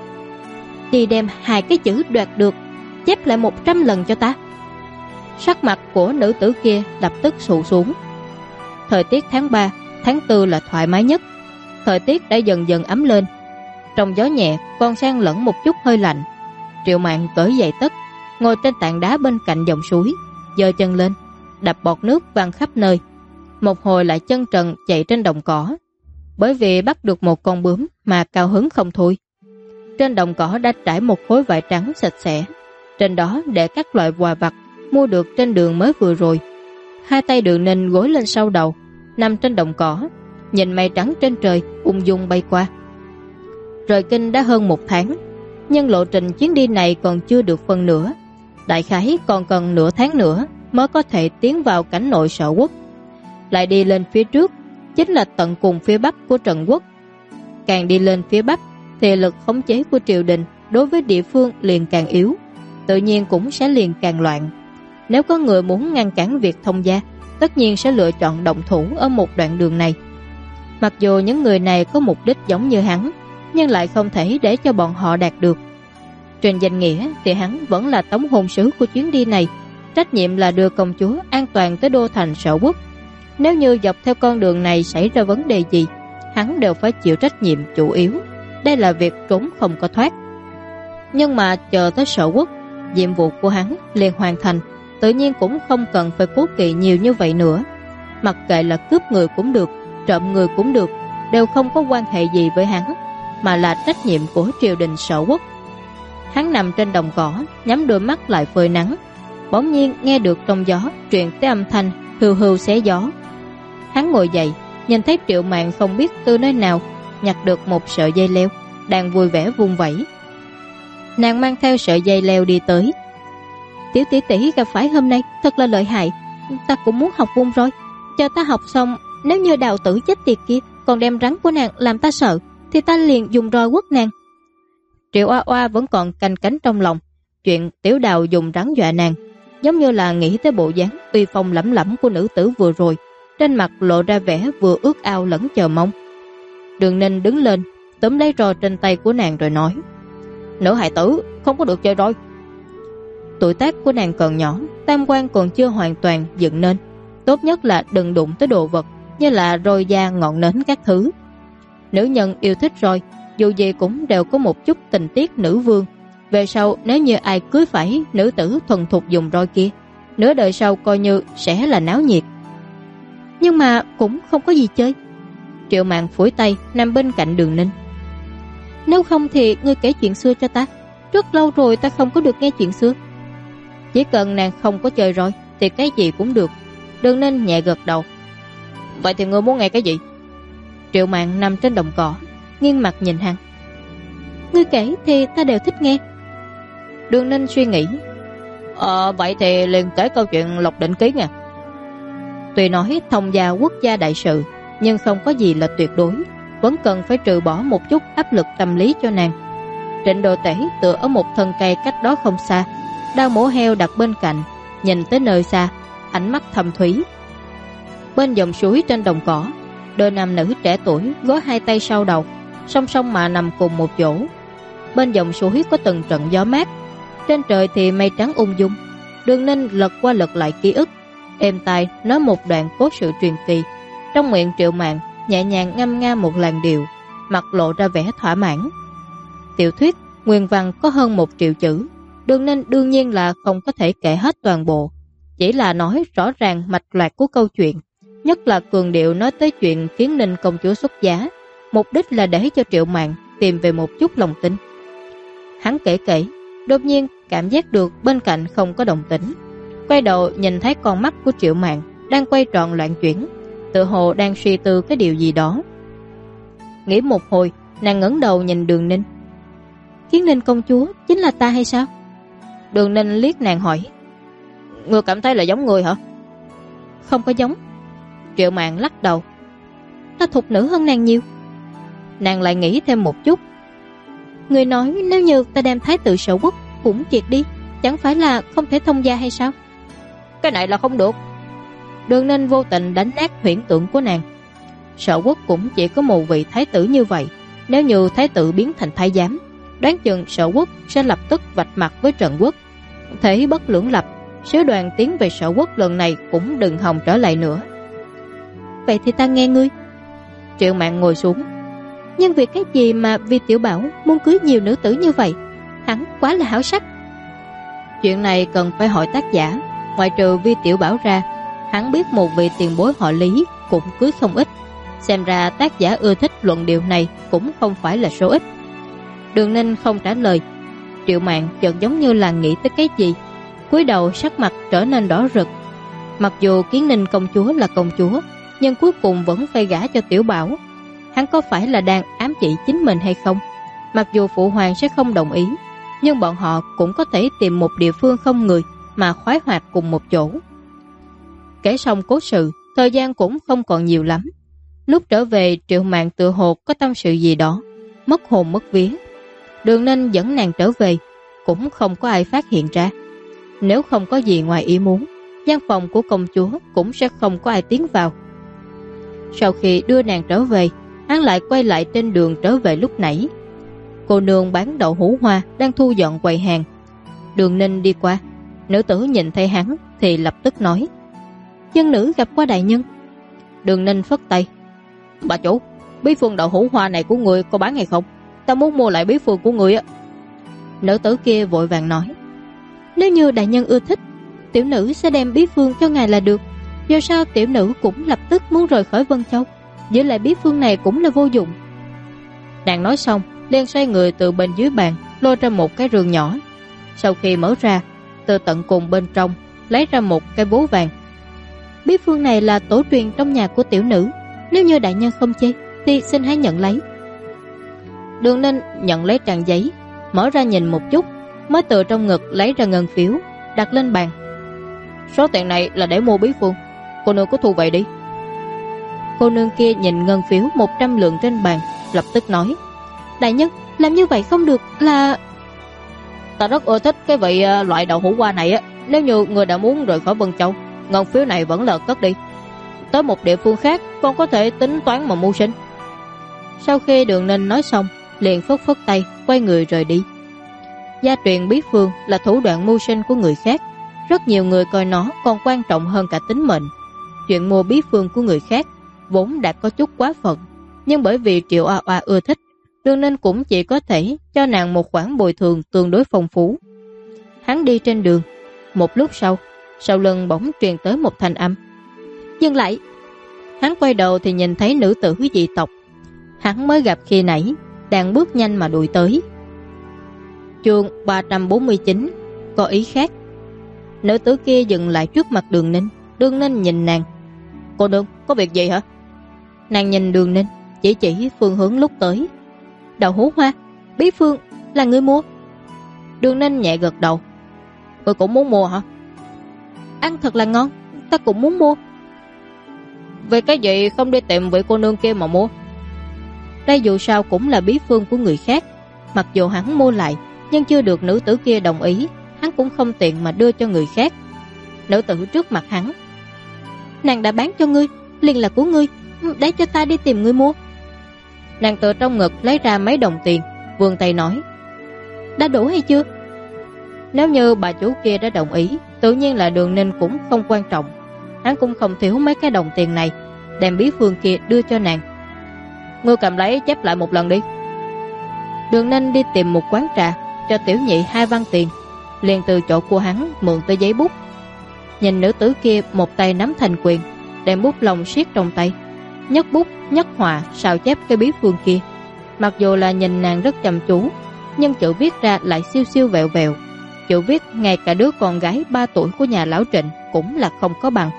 đi đem hai cái chữ đoạt được chép lại 100 lần cho ta. Sắc mặt của nữ tử kia lập tức sụ xuống. Thời tiết tháng 3, tháng 4 là thoải mái nhất. Thời tiết đã dần dần ấm lên, trong gió nhẹ còn xen lẫn một chút hơi lạnh. Triệu Mạn cởi giày tất, ngồi trên tảng đá bên cạnh dòng suối, giơ chân lên, đập bọt nước văng khắp nơi. Một hồi lại chân trần chạy trên đồng cỏ, bởi vì bắt được một con bướm mà cao hứng không thôi. Trên đồng cỏ đã trải một khối vải trắng sạch sẽ, trên đó để các loại quà vặt mua được trên đường mới vừa rồi. Hai tay Đường Ninh gối lên sau đầu, nằm trên đồng cỏ, nhìn mây trắng trên trời ung dung bay qua. Rời kinh đã hơn 1 tháng, nhưng lộ trình chuyến đi này còn chưa được phân nửa. Đại khái còn cần nửa tháng nữa mới có thể tiến vào cảnh nội Sở Quốc. Lại đi lên phía trước chính là tận cùng phía bắc của Trần Quốc. Càng đi lên phía bắc thì lực khống chế của triều đình đối với địa phương liền càng yếu, tự nhiên cũng sẽ liền càng loạn. Nếu có người muốn ngăn cản việc thông gia, tất nhiên sẽ lựa chọn động thủ ở một đoạn đường này. Mặc dù những người này có mục đích giống như hắn, nhưng lại không thể để cho bọn họ đạt được. Trên danh nghĩa thì hắn vẫn là tống hôn sứ của chuyến đi này, trách nhiệm là đưa công chúa an toàn tới đô thành Sở Quốc. Nếu như dọc theo con đường này xảy ra vấn đề gì, hắn đều phải chịu trách nhiệm chủ yếu. Đây là việc trốn không có thoát. Nhưng mà chờ tới Sở Quốc, nhiệm vụ của hắn liền hoàn thành, tự nhiên cũng không cần phải cố kỵ nhiều như vậy nữa. Mặc kệ là cướp người cũng được, trộm người cũng được, đều không có quan hệ gì với hắn, mà là trách nhiệm của triều đình Sở Quốc. Hắn nằm trên đồng cỏ, nhắm đôi mắt lại phơi nắng. Bỗng nhiên nghe được trong gió truyền tới âm thanh hưu hưu xé gió. Hắn ngồi dậy, nhìn thấy Triệu Mạn không biết từ nơi nào nhặt được một sợi dây leo, đang vui vẻ vung vẩy. Nàng mang theo sợi dây leo đi tới. Tiểu tỷ tỷ gặp phải hôm nay thật là lợi hại, ta cũng muốn học vung roi. Chờ ta học xong, nếu như đào tử chết tiệt kia còn đem rắn của nàng làm ta sợ, thì ta liền dùng roi quất nàng. Triệu Oa Oa vẫn còn canh cánh trong lòng chuyện Tiểu Đào dùng rắn dọa nàng, giống như là nghĩ tới bộ dáng uy phong lẫm lẫm của nữ tử vừa rồi, trên mặt lộ ra vẻ vừa ước ao lẫn chờ mong. Đường Ninh đứng lên, túm lấy roi trên tay của nàng rồi nói: Nữ hài tử không có được chơi roi. Tuổi tác của nàng còn nhỏ, tam quan còn chưa hoàn toàn dựng nên, tốt nhất là đừng đụng tới đồ vật như là roi da, ngọn nến các thứ. Nữ nhân yêu thích roi, dù gì cũng đều có một chút tình tiết nữ vương. Về sau nếu như ai cưới phải nữ tử thuần thục dùng roi kia, nửa đời sau coi như sẽ là náo nhiệt. Nhưng mà cũng không có gì chơi. Triệu Mạn phủi tay nằm bên cạnh Đường Ninh. Nếu không thì ngươi kể chuyện xưa cho ta. Rất lâu rồi ta không có được nghe chuyện xưa. Chỉ cần nàng không có chơi roi thì cái gì cũng được. Đường Ninh nhẹ gật đầu. Vậy thì ngươi muốn nghe cái gì? Triệu Mạn nằm trên đồng cỏ, nghiêng mặt nhìn hắn. Ngươi kể thì ta đều thích nghe. Đường Ninh suy nghĩ. Vậy thì liền kể câu chuyện Lộc Định Ký nha. Tuy nói thông gia quốc gia đại sự, nhưng không có gì là tuyệt đối, vẫn cần phải trừ bỏ một chút áp lực tâm lý cho nàng. Trịnh Đồ Tể tựa ở một thân cây cách đó không xa, đao mổ heo đặt bên cạnh, nhìn tới nơi xa, ánh mắt thâm thúy. Bên dòng suối trên đồng cỏ, đôi nam nữ trẻ tuổi gối hai tay sau đầu, song song mà nằm cùng một chỗ. Bên dòng suối có từng trận gió mát, trên trời thì mây trắng ung dung. Đường Ninh lật qua lật lại ký ức, êm tai nói một đoạn cố sự truyền kỳ. Trong miệng Triệu Mạn nhẹ nhàng ngâm nga một làn điệu, mặt lộ ra vẻ thỏa mãn. Tiểu thuyết nguyên văn có hơn 1 triệu chữ, Đường Ninh đương nhiên là không có thể kể hết toàn bộ, chỉ là nói rõ ràng mạch loạt của câu chuyện, nhất là cường điệu nói tới chuyện Kiến Ninh công chúa xuất giá, mục đích là để cho Triệu Mạn tìm về một chút lòng tin. Hắn kể, đột nhiên cảm giác được bên cạnh không có động tĩnh, quay đầu nhìn thấy con mắt của Triệu Mạn đang quay tròn loạn chuyển, tựa hồ đang suy tư cái điều gì đó. Nghĩ một hồi, nàng ngẩng đầu nhìn Đường Ninh. Kiến Ninh công chúa chính là ta hay sao? Đường Ninh liếc nàng hỏi. Ngươi cảm thấy là giống người hả? Không có giống. Triệu Mạn lắc đầu. Ta thục nữ hơn nàng nhiều. Nàng lại nghĩ thêm một chút. Người nói nếu như ta đem thái tử Sở Quốc cũng triệt đi, chẳng phải là không thể thông gia hay sao? Cái này là không được. Đường Ninh vô tình đánh nát huyễn tưởng của nàng. Sở Quốc cũng chỉ có một vị thái tử như vậy. Nếu như thái tử biến thành thái giám, đoán chừng Sở Quốc sẽ lập tức vạch mặt với Trần Quốc. Thế bất lưỡng lập, sứ đoàn tiến về Sở Quốc lần này cũng đừng hòng trở lại nữa. Vậy thì ta nghe ngươi. Triệu Mạn ngồi xuống. Nhưng vì cái gì mà Vi Tiểu Bảo muốn cưới nhiều nữ tử như vậy? Hắn quá là háo sắc. Chuyện này cần phải hỏi tác giả. Ngoại trừ Vi Tiểu Bảo ra, hắn biết một vị tiền bối họ Lý cũng cưới không ít. Xem ra tác giả ưa thích luận điệu này cũng không phải là số ít. Đường Ninh không trả lời. Triệu Mạn chợt giống như là nghĩ tới cái gì, cúi đầu sắc mặt trở nên đỏ rực. Mặc dù Kiến Ninh công chúa là công chúa, nhưng cuối cùng vẫn phải gả cho Tiểu Bảo. Hắn có phải là đang ám chỉ chính mình hay không? Mặc dù phụ hoàng sẽ không đồng ý, nhưng bọn họ cũng có thể tìm một địa phương không người mà khoái hoạt cùng một chỗ. Kể xong cố sự, thời gian cũng không còn nhiều lắm. Lúc trở về, Triệu Mạn tự hồ có tâm sự gì đó, mất hồn mất vía. Đường Ninh dẫn nàng trở về, cũng không có ai phát hiện ra. Nếu không có gì ngoài ý muốn, gian phòng của công chúa cũng sẽ không có ai tiến vào. Sau khi đưa nàng trở về, hắn lại quay lại trên đường trở về lúc nãy. Cô nương bán đậu hũ hoa đang thu dọn quầy hàng. Đường Ninh đi qua, nữ tử nhìn thấy hắn thì lập tức nói: dân nữ gặp qua đại nhân. Đường Ninh phất tay: bà chủ, bí phương đậu hũ hoa này của người có bán hay không? Ta muốn mua lại bí phương của người á. Nữ tử kia vội vàng nói: nếu như đại nhân ưa thích, tiểu nữ sẽ đem bí phương cho ngài là được. Dù sao tiểu nữ cũng lập tức muốn rời khỏi Vân Châu, giữ lại bí phương này cũng là vô dụng. Nàng nói xong liền xoay người từ bên dưới bàn lôi ra một cái rương nhỏ. Sau khi mở ra, từ tận cùng bên trong lấy ra một cái bố vàng. Bí phương này là tổ truyền trong nhà của tiểu nữ, nếu như đại nhân không chê thì xin hãy nhận lấy. Đường Ninh nhận lấy trang giấy, mở ra nhìn một chút, mới từ trong ngực lấy ra ngân phiếu đặt lên bàn. Số tiền này là để mua bí phương, cô nương cứ thu vậy đi. Cô nương kia nhìn ngân phiếu 100 lượng trên bàn, lập tức nói: đại nhân, làm như vậy không được là... Ta rất ưa thích cái vị loại đậu hũ hoa này á. Nếu như người đã muốn rời khỏi Vân Châu, ngân phiếu này vẫn là cất đi. Tới một địa phương khác con có thể tính toán mà mưu sinh. Sau khi Đường Ninh nói xong, liền phất phất tay quay người rời đi. Gia truyền bí phương là thủ đoạn mưu sinh của người khác, rất nhiều người coi nó còn quan trọng hơn cả tính mệnh. Chuyện mua bí phương của người khác vốn đã có chút quá phận, nhưng bởi vì Triệu Oa Oa ưa thích, Đường Ninh cũng chỉ có thể cho nàng một khoản bồi thường tương đối phong phú. Hắn đi trên đường, một lúc sau lưng bỗng truyền tới một thanh âm: dừng lại. Hắn quay đầu thì nhìn thấy nữ tử dị tộc hắn mới gặp khi nãy đang bước nhanh mà đuổi tới. Chương 349: có ý khác. Nữ tử kia dừng lại trước mặt Đường Ninh. Đường Ninh nhìn nàng: cô nương có việc gì hả? Nàng nhìn Đường Ninh, chỉ phương hướng lúc tới. Đậu hũ hoa, bí phương là người mua? Đường Ninh nhẹ gật đầu. Tôi cũng muốn mua hả? Ăn thật là ngon, ta cũng muốn mua. Về cái gì không đi tìm vị cô nương kia mà mua? Đây dù sao cũng là bí phương của người khác, mặc dù hắn mua lại nhưng chưa được nữ tử kia đồng ý, hắn cũng không tiện mà đưa cho người khác. Nữ tử trước mặt hắn: nàng đã bán cho ngươi, liền là của ngươi, để cho ta đi tìm ngươi mua. Nàng từ trong ngực lấy ra mấy đồng tiền, vươn tay nói: đã đủ hay chưa? Nếu như bà chủ kia đã đồng ý, tự nhiên là Đường Ninh cũng không quan trọng. Hắn cũng không thiếu mấy cái đồng tiền này, đem bí phương kia đưa cho nàng. Ngươi cầm lấy chép lại một lần đi. Đường Ninh đi tìm một quán trà, cho tiểu nhị 2 văn tiền, liền từ chỗ của hắn mượn tới giấy bút. Nhìn nữ tử kia một tay nắm thành quyền, đem bút lông siết trong tay, nhất bút nhất họa sao chép cái bí phương kia. Mặc dù là nhìn nàng rất chăm chú, nhưng chữ viết ra lại siêu siêu vẹo vẹo. Chữ viết ngay cả đứa con gái 3 tuổi của nhà lão Trịnh cũng là không có bằng.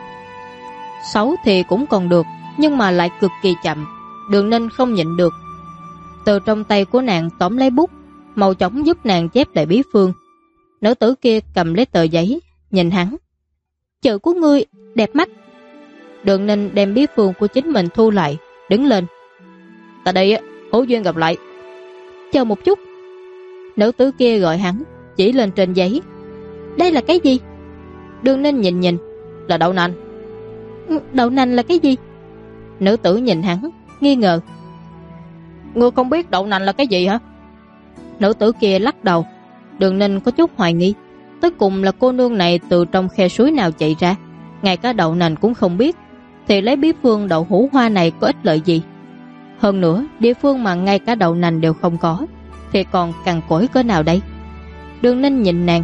Xấu thì cũng còn được, nhưng mà lại cực kỳ chậm. Đường Ninh không nhịn được, từ trong tay của nàng tóm lấy bút, mau chóng giúp nàng chép lại bí phương. Nữ tử kia cầm lấy tờ giấy, nhìn hắn: chữ của ngươi đẹp mắt. Đường Ninh đem bí phương của chính mình thu lại, đứng lên: ta đây hữu duyên gặp lại. Chờ một chút. Nữ tử kia gọi hắn, chỉ lên trên giấy: đây là cái gì? Đường Ninh nhìn: là đậu nành. Đậu nành là cái gì? Nữ tử nhìn hắn, nghi ngờ: ngươi không biết đậu nành là cái gì hả? Nữ tử kia lắc đầu. Đường Ninh có chút hoài nghi, tới cùng là cô nương này từ trong khe suối nào chạy ra, ngay cả đậu nành cũng không biết, thì lấy bí phương đậu hũ hoa này có ích lợi gì? Hơn nữa, địa phương mà ngay cả đậu nành đều không có, thì còn cằn cỗi cỡ nào đây? Đường Ninh nhìn nàng: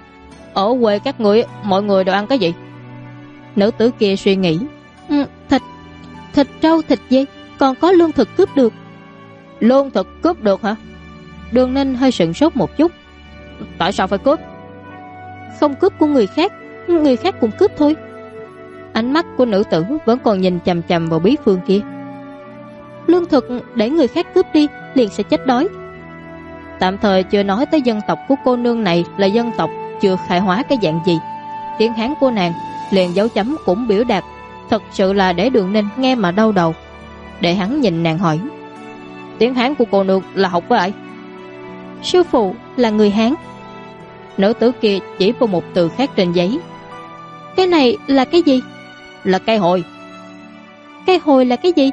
ở quê các ngươi mọi người đều ăn cái gì? Nữ tử kia suy nghĩ: thịt trâu, thịt dê, còn có lương thực cướp được. Lương thực cướp được hả? Đường Ninh hơi sửng sốt một chút. Tại sao phải cướp? Không cướp của người khác, người khác cũng cướp thôi. Ánh mắt của nữ tử vẫn còn nhìn chằm chằm vào bí phương kia. Lương thực để người khác cướp đi liền sẽ chết đói. Tạm thời chưa nói tới dân tộc của cô nương này là dân tộc chưa khai hóa cái dạng gì, tiếng Hán của nàng liền dấu chấm cũng biểu đạt, thật sự là để Đường Ninh nghe mà đau đầu. Để hắn nhìn nàng hỏi: tiếng Hán của cô nương là học với ai? Sư phụ là người Hán. Nữ tử kia chỉ vào một từ khác trên giấy: cái này là cái gì? Là cây hồi. Cây hồi là cái gì?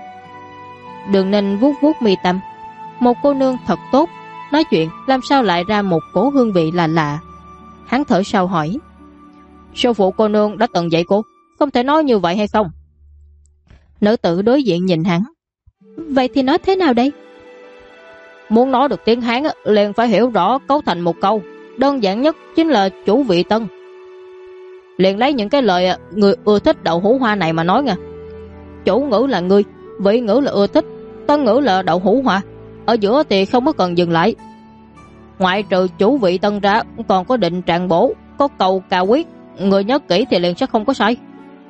Đường Ninh vuốt vuốt mi tâm. Một cô nương thật tốt, nói chuyện làm sao lại ra một cổ hương vị lạ lạ. Hắn thở sâu hỏi: Sư phụ cô nương đã từng dạy cô, không thể nói như vậy hay không? Nữ tử đối diện nhìn hắn. Vậy thì nói thế nào đây? Muốn nói được tiếng Hán liền phải hiểu rõ cấu thành một câu. Đơn giản nhất chính là chủ vị tân. Liền lấy những cái lời người ưa thích đậu hũ hoa này mà nói nha. Chủ ngữ là ngươi, vị ngữ là ưa thích, tân ngữ là đậu hũ hoa. Ở giữa thì không có cần dừng lại. Ngoại trừ chủ vị tân ra, còn có định trạng bổ, có cầu cà quyết. Người nhớ kỹ thì liền sẽ không có sai.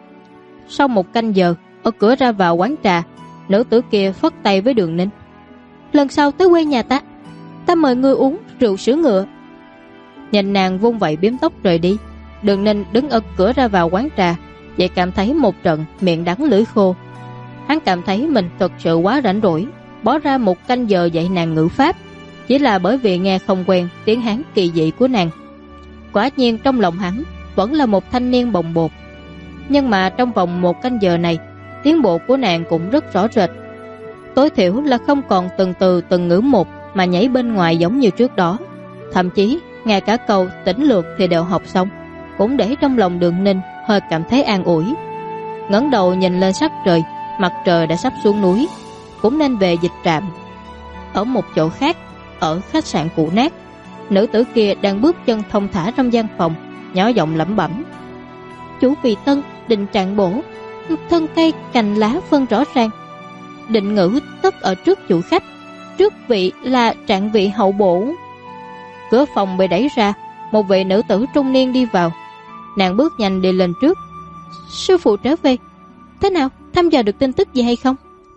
Sau một canh giờ, ở cửa ra vào quán trà, nữ tử kia phất tay với Đường Ninh. Lần sau tới quê nhà ta mời ngươi uống rượu sữa ngựa. Nhìn nàng vung vậy biếm tóc rời đi, Đường Ninh đứng ở cửa ra vào quán trà, vậy cảm thấy một trận miệng đắng lưỡi khô. Hắn cảm thấy mình thật sự quá rảnh rỗi, bỏ ra một canh giờ dạy nàng ngữ pháp, chỉ là bởi vì nghe không quen tiếng Hán kỳ dị của nàng. Quả nhiên trong lòng hắn vẫn là một thanh niên bồng bột. Nhưng mà trong vòng một canh giờ này, tiến bộ của nàng cũng rất rõ rệt. Tối thiểu là không còn từng từ từng ngữ một mà nhảy bên ngoài giống như trước đó. Thậm chí ngay cả câu tỉnh lược thì đều học xong, cũng để trong lòng Đường Ninh hơi cảm thấy an ủi. Ngẩng đầu nhìn lên sắc trời, mặt trời đã sắp xuống núi, cũng nên về dịch trạm. Ở một chỗ khác, ở khách sạn cũ nát, nữ tử kia đang bước chân thong thả trong gian phòng, nhỏ giọng lẩm bẩm: Chủ vị tân, định trạng bổ, thân cây cành lá phân rõ ràng. Định ngữ tất ở trước chủ khách, trước vị là trạng vị hậu bổ. Cửa phòng bị đẩy ra, một vị nữ tử trung niên đi vào. Nàng bước nhanh đi lên trước. Sư phụ trở về, thế nào, thăm dò được tin tức gì hay không?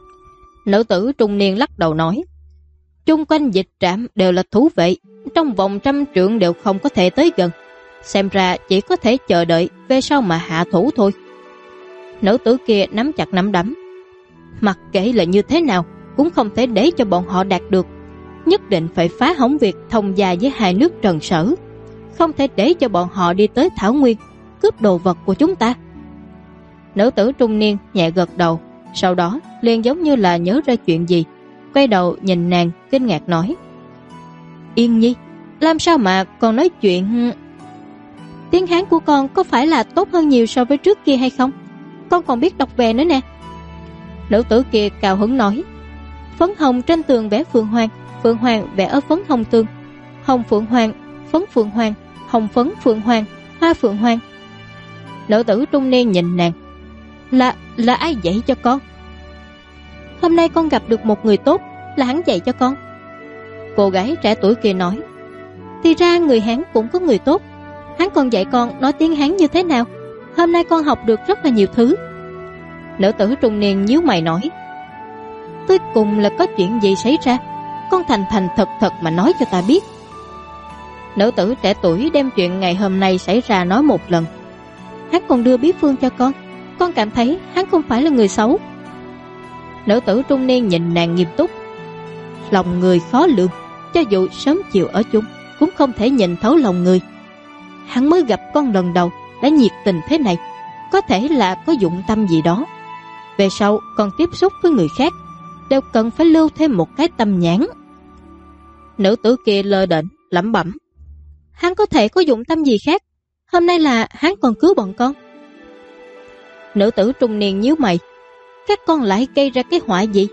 Nữ tử trung niên lắc đầu nói: Chung quanh dịch trạm đều là thú vệ, trong vòng 100 trượng đều không có thể tới gần. Xem ra chỉ có thể chờ đợi về sau mà hạ thủ thôi. Nữ tử kia nắm chặt nắm đấm. Mặc kệ là như thế nào, cũng không thể để cho bọn họ đạt được. Nhất định phải phá hỏng việc thông gia với hai nước Trần Sở. Không thể để cho bọn họ đi tới Thảo Nguyên, cướp đồ vật của chúng ta. Nữ tử trung niên nhẹ gật đầu, sau đó liền giống như là nhớ ra chuyện gì, quay đầu nhìn nàng kinh ngạc nói: Yên Nhi, làm sao mà còn nói chuyện? Tiếng Hán của con có phải là tốt hơn nhiều so với trước kia hay không? Con còn biết đọc về nữa nè. Nữ tử kia cao hứng nói: Phấn hồng trên tường vẽ phượng hoàng, phượng hoàng vẽ ở phấn hồng tường, hồng phượng hoàng, phấn phượng hoàng, hồng phấn phượng hoàng, hoa phượng hoàng. Nữ tử trung niên nhìn nàng: Là ai dạy cho con? Hôm nay con gặp được một người tốt, là hắn dạy cho con. Cô gái trẻ tuổi kia nói: Thì ra người Hán cũng có người tốt. Hắn còn dạy con nói tiếng Hán như thế nào. Hôm nay con học được rất là nhiều thứ. Nữ tử trung niên nhíu mày nói: Cuối cùng là có chuyện gì xảy ra? Con thành thành thật thật mà nói cho ta biết. Nữ tử trẻ tuổi đem chuyện ngày hôm nay xảy ra nói một lần. Hắn còn đưa bí phương cho con cảm thấy hắn không phải là người xấu. Nữ tử trung niên nhìn nàng nghiêm túc: Lòng người khó lường, cho dù sớm chiều ở chung cũng không thể nhìn thấu lòng người. Hắn mới gặp con lần đầu đã nhiệt tình thế này, có thể là có dụng tâm gì đó. Về sau còn tiếp xúc với người khác đều cần phải lưu thêm một cái tâm nhãn. Nữ tử kia lơ đễnh lẩm bẩm: Hắn có thể có dụng tâm gì khác? Hôm nay là hắn còn cứu bọn con. Nữ tử trung niên nhíu mày: Các con lại gây ra cái họa gì?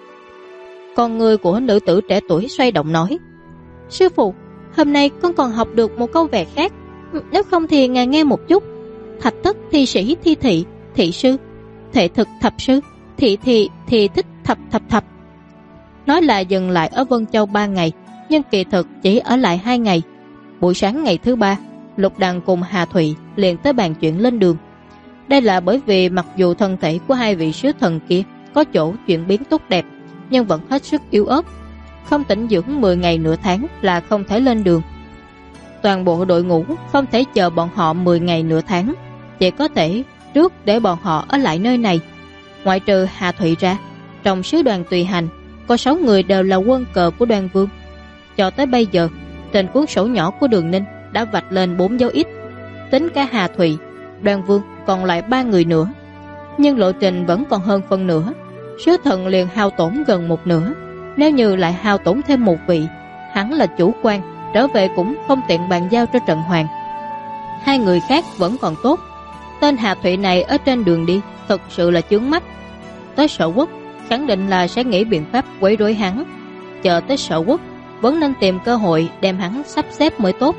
Con người của nữ tử trẻ tuổi xoay động nói: Sư phụ, hôm nay con còn học được một câu vè khác. Nếu không thì ngài nghe một chút. Thạch thất thi sĩ thi thị, thị sư, thể thực thập sư, thị thì thích thập thập thập. Nói là dừng lại ở Vân Châu 3 ngày, nhưng kỳ thực chỉ ở lại 2 ngày. Buổi sáng ngày thứ 3, Lục Đằng cùng Hà Thụy liền tới bàn chuyện lên đường. Đây là bởi vì mặc dù thân thể của hai vị sứ thần kia có chỗ chuyển biến tốt đẹp, nhưng vẫn hết sức yếu ớt, không tĩnh dưỡng 10 ngày nửa tháng là không thể lên đường. Toàn bộ đội ngũ không thể chờ bọn họ 10 ngày nửa tháng, chỉ có thể trước để bọn họ ở lại nơi này. Ngoại trừ Hà Thụy ra, trong sứ đoàn tùy hành có 6 người đều là quân cờ của Đoan Vương. Cho tới bây giờ, trên cuốn sổ nhỏ của Đường Ninh đã vạch lên 4 dấu X. Tính cả Hà Thụy, Đoan Vương còn lại 3 người nữa. nhưng lộ trình vẫn còn hơn phân nửa. Sứ thần liền hao tổn gần một nửa. Nếu như lại hao tổn thêm một vị, hắn là chủ quan, trở về cũng không tiện bàn giao cho Trần Hoàng. Hai người khác vẫn còn tốt. Tên Hà Thụy này ở trên đường đi thực sự là chướng mắt. Tới Sở Quốc khẳng định là sẽ nghĩ biện pháp quấy rối hắn. Chờ tới Sở Quốc vẫn nên tìm cơ hội đem hắn sắp xếp mới tốt.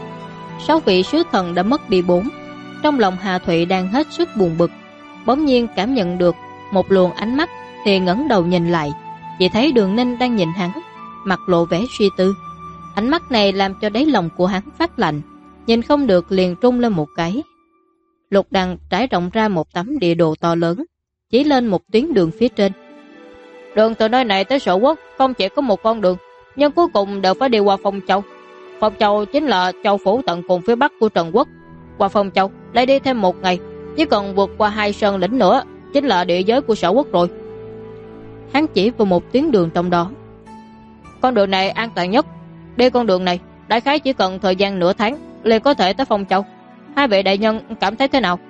6 vị sứ thần đã mất đi 4. Trong lòng Hà Thụy đang hết sức buồn bực. Bỗng nhiên cảm nhận được một luồng ánh mắt, thì ngẩng đầu nhìn lại, chỉ thấy Đường Ninh đang nhìn hắn, mặt lộ vẻ suy tư. Ánh mắt này làm cho đáy lòng của hắn phát lạnh, nhìn không được liền trung lên một cái. Lục Đằng trải rộng ra một tấm địa đồ to lớn, chỉ lên một tuyến đường phía trên. Đường từ nơi này tới Sở Quốc không chỉ có một con đường, nhưng cuối cùng đều phải đi qua Phong Châu. Phong Châu chính là châu phủ tận cùng phía bắc của Trần Quốc. Qua Phong Châu lại đi thêm một ngày, chỉ cần vượt qua 2 sơn lĩnh nữa chính là địa giới của Sở Quốc rồi. Hắn chỉ vào một tuyến đường trong đó. Con đường này an toàn nhất. Đi con đường này đại khái chỉ cần thời gian nửa tháng liền có thể tới Phong Châu. Hai vị đại nhân cảm thấy thế nào?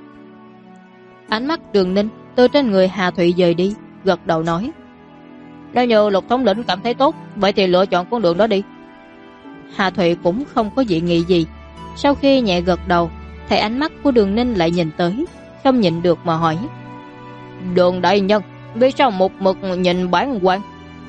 Ánh mắt Đường Ninh từ trên người Hà Thụy dời đi, gật đầu nói: nếu như Lục thống lĩnh cảm thấy tốt, vậy thì lựa chọn con đường đó đi. Hà Thụy cũng không có dị nghị gì. Sau khi nhẹ gật đầu, thấy ánh mắt của Đường Ninh lại nhìn tới, không nhịn được mà hỏi: Đường đại nhân, vì sao một mực nhìn bản quan?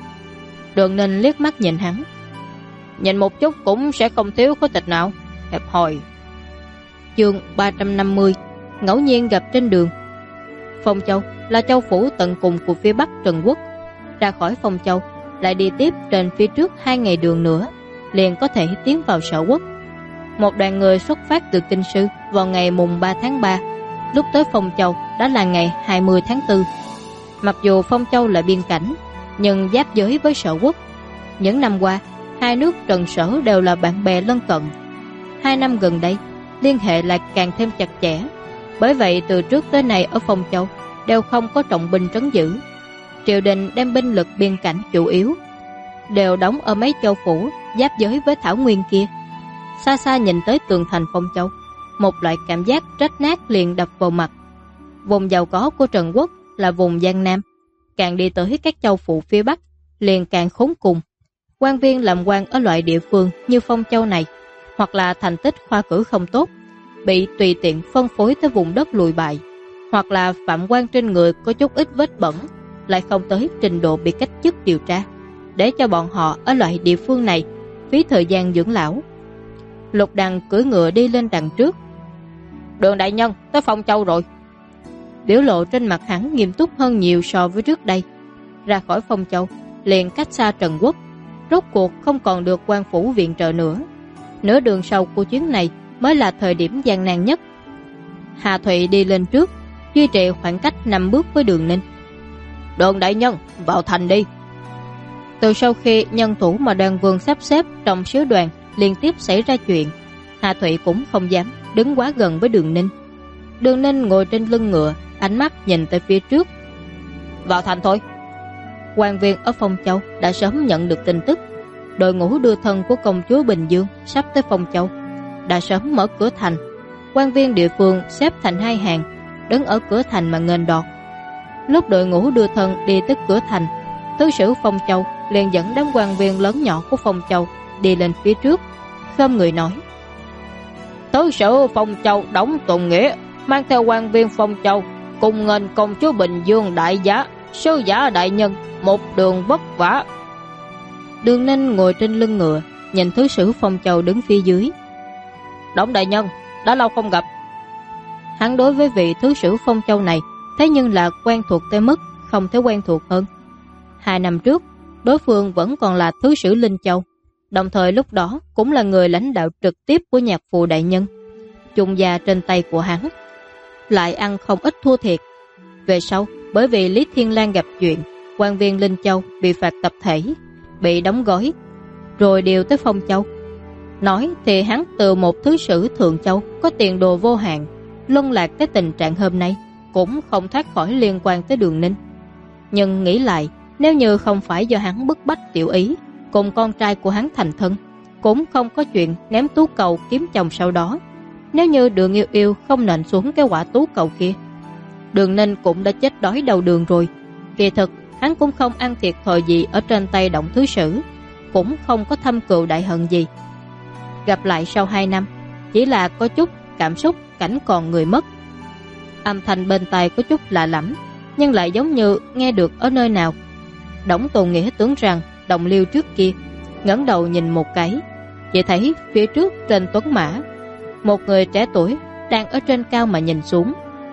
Đường Ninh liếc mắt nhìn hắn: nhìn một chút cũng sẽ không thiếu khối thịt nào. Hẹp hòi. Chương 350 ngẫu nhiên gặp trên đường. Phong Châu là châu phủ tận cùng của phía bắc Trần Quốc. Ra khỏi Phong Châu lại đi tiếp trên phía trước 2 ngày đường nữa, liền có thể tiến vào Sở Quốc. Một đoàn người xuất phát từ Kinh Sư vào ngày mùng 3 tháng 3. Lúc tới Phong Châu đã là ngày 20 tháng 4. Mặc dù Phong Châu là biên cảnh, nhưng giáp giới với Sở Quốc. Những năm qua, hai nước Trần Sở đều là bạn bè lân cận. 2 năm gần đây, liên hệ lại càng thêm chặt chẽ. Bởi vậy từ trước tới nay ở Phong Châu đều không có trọng binh trấn giữ. Triều đình đem binh lực biên cảnh chủ yếu đều đóng ở mấy châu phủ giáp giới với Thảo Nguyên kia. Xa xa nhìn tới tường thành Phong Châu, một loại cảm giác rách nát liền đập vào mặt. Vùng giàu có của Trần Quốc là vùng Giang Nam, càng đi tới các châu phủ phía Bắc liền càng khốn cùng. Quan viên làm quan ở loại địa phương như Phong Châu này, hoặc là thành tích khoa cử không tốt, bị tùy tiện phân phối tới vùng đất lùi bại, hoặc là phạm quan trên người có chút ít vết bẩn, lại không tới trình độ bị cách chức điều tra, để cho bọn họ ở loại địa phương này phí thời gian dưỡng lão. Lục Đằng cưỡi ngựa đi lên đằng trước. Đường đại nhân tới Phong Châu rồi. Biểu lộ trên mặt hắn nghiêm túc hơn nhiều so với trước đây. Ra khỏi Phong Châu liền cách xa Trần Quốc, rốt cuộc không còn được quan phủ viện trợ nữa. Nửa đường sau của chuyến này mới là thời điểm gian nan nhất. Hà Thụy đi lên trước, duy trì khoảng cách 5 bước với Đường Ninh. Đường đại nhân, vào thành đi. Từ sau khi nhân thủ mà đoàn vương sắp xếp trong sứ đoàn liên tiếp xảy ra chuyện, Hà Thụy cũng không dám đứng quá gần với Đường Ninh. Đường Ninh ngồi trên lưng ngựa, ánh mắt nhìn tới phía trước. Vào thành thôi. Quan viên ở Phong Châu đã sớm nhận được tin tức. Đội ngũ đưa thân của công chúa Bình Dương sắp tới Phong Châu đã sớm mở cửa thành. Quan viên địa phương xếp thành 2 hàng, đứng ở cửa thành mà nghênh đón. Lúc đội ngũ đưa thân đi tới cửa thành, thứ sử Phong Châu liền dẫn đám quan viên lớn nhỏ của Phong Châu đi lên phía trước, khom người nói: Thứ sử Phong Châu Đổng Tùng Nghĩa mang theo quan viên Phong Châu cùng nghênh công chúa Bình Dương đại giá, sư giả đại nhân một đường vất vả. Đường Ninh ngồi trên lưng ngựa, nhìn thứ sử Phong Châu đứng phía dưới. Đổng đại nhân, đã lâu không gặp. Hắn đối với vị thứ sử Phong Châu này thế nhưng là quen thuộc tới mức không thể quen thuộc hơn. 2 năm trước, đối phương vẫn còn là thứ sử Linh Châu, đồng thời lúc đó cũng là người lãnh đạo trực tiếp của nhạc phụ đại nhân. Chung gia trên tay của hắn lại ăn không ít thua thiệt. Về sau, bởi vì Lý Thiên Lang gặp chuyện, quan viên Linh Châu bị phạt tập thể, bị đóng gói, rồi điều tới Phong Châu. Nói thì hắn từ một thứ sử Thượng Châu có tiền đồ vô hạn, luân lạc tới tình trạng hôm nay, cũng không thoát khỏi liên quan tới Đường Ninh. Nhưng nghĩ lại, nếu như không phải do hắn bức bách Tiểu Ý cùng con trai của hắn thành thân, cũng không có chuyện ném tú cầu kiếm chồng sau đó. Nếu như Đường Yêu Yêu không nện xuống cái quả tú cầu kia, Đường Ninh cũng đã chết đói đầu đường rồi. Kỳ thực hắn cũng không ăn thiệt thòi gì ở trên tay Đổng Thứ Sử, cũng không có thâm cừu đại hận gì. Gặp lại sau 2 năm, chỉ là có chút cảm xúc cảnh còn người mất. Âm thanh bên tai có chút lạ lẫm, nhưng lại giống như nghe được ở nơi nào. Đổng Tồn Nghĩa tưởng rằng đồng liêu trước kia, ngẩng đầu nhìn một cái, chỉ thấy phía trước trên tuấn mã, một người trẻ tuổi đang ở trên cao mà nhìn xuống.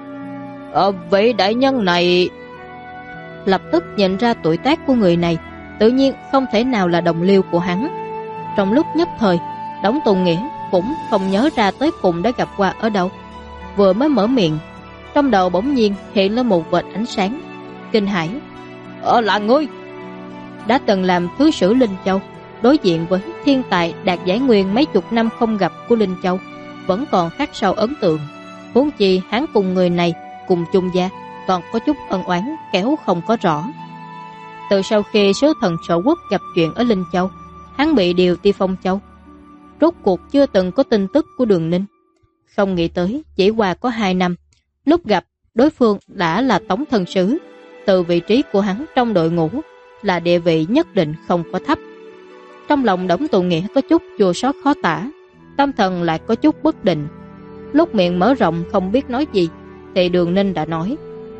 Vị đại nhân này... Lập tức nhận ra tuổi tác của người này, tự nhiên không thể nào là đồng liêu của hắn. Trong lúc nhất thời, Đổng Tồn Nghĩa cũng không nhớ ra tới cùng đã gặp qua ở đâu. Vừa mới mở miệng, trong đầu bỗng nhiên hiện lên một vệt ánh sáng, kinh hãi. Là ngươi! Đã từng làm thứ sử Linh Châu, đối diện với thiên tài đạt giải nguyên mấy chục năm không gặp của Linh Châu, vẫn còn khắc sâu ấn tượng. Huống chi hắn cùng người này cùng chung gia, còn có chút ân oán kéo không có rõ. Từ sau khi sứ thần Sở Quốc gặp chuyện ở Linh Châu, hắn bị điều đi Phong Châu. Rốt cuộc chưa từng có tin tức của Đường Ninh. Không nghĩ tới chỉ qua có 2 năm, lúc gặp đối phương đã là Tống Thần Sứ. Từ vị trí của hắn trong đội ngũ là địa vị nhất định không có thấp. Trong lòng Đổng Tồn Nghĩa có chút chua xót khó tả, tâm thần lại có chút bất định. Lúc miệng mở rộng không biết nói gì, thì Đường Ninh đã nói: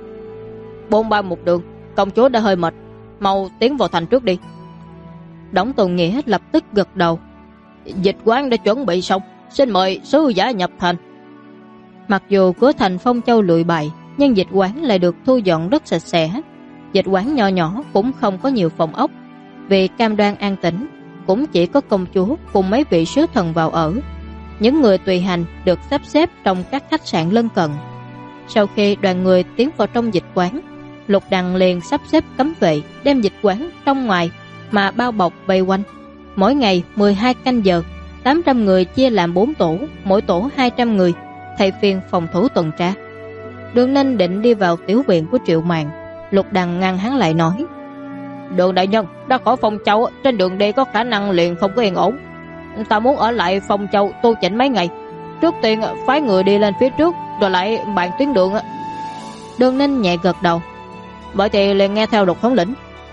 4-3 một đường, công chúa đã hơi mệt, mau tiến vào thành trước đi. Đổng Tồn Nghĩa lập tức gật đầu: Dịch quán đã chuẩn bị xong, xin mời sứ giả nhập thành. Mặc dù cửa thành Phong Châu lụi bại, nhưng dịch quán lại được thu dọn rất sạch sẽ. Dịch quán nhỏ nhỏ cũng không có nhiều phòng ốc, vì cam đoan an tĩnh, cũng chỉ có công chúa cùng mấy vị sứ thần vào ở. Những người tùy hành được sắp xếp trong các khách sạn lân cận. Sau khi đoàn người tiến vào trong dịch quán, Lục Đằng liền sắp xếp cấm vệ đem dịch quán trong ngoài mà bao bọc vây quanh. Mỗi ngày 12 canh giờ, 800 người chia làm 4 tổ, mỗi tổ 200 người, thay phiên phòng thủ tuần tra. Đường Ninh định đi vào tiểu viện của Triệu Mạn, Lục Đằng ngăn hắn lại nói: Đường đại nhân, đã khỏi Phong Châu, trên đường đi có khả năng liền không có yên ổn. Ta muốn ở lại Phong Châu tu chỉnh mấy ngày, trước tiên phái người đi lên phía trước, rồi lại bàn tuyến đường. Đường Ninh nhẹ gật đầu: Vậy thì liền nghe theo Lục thống lĩnh.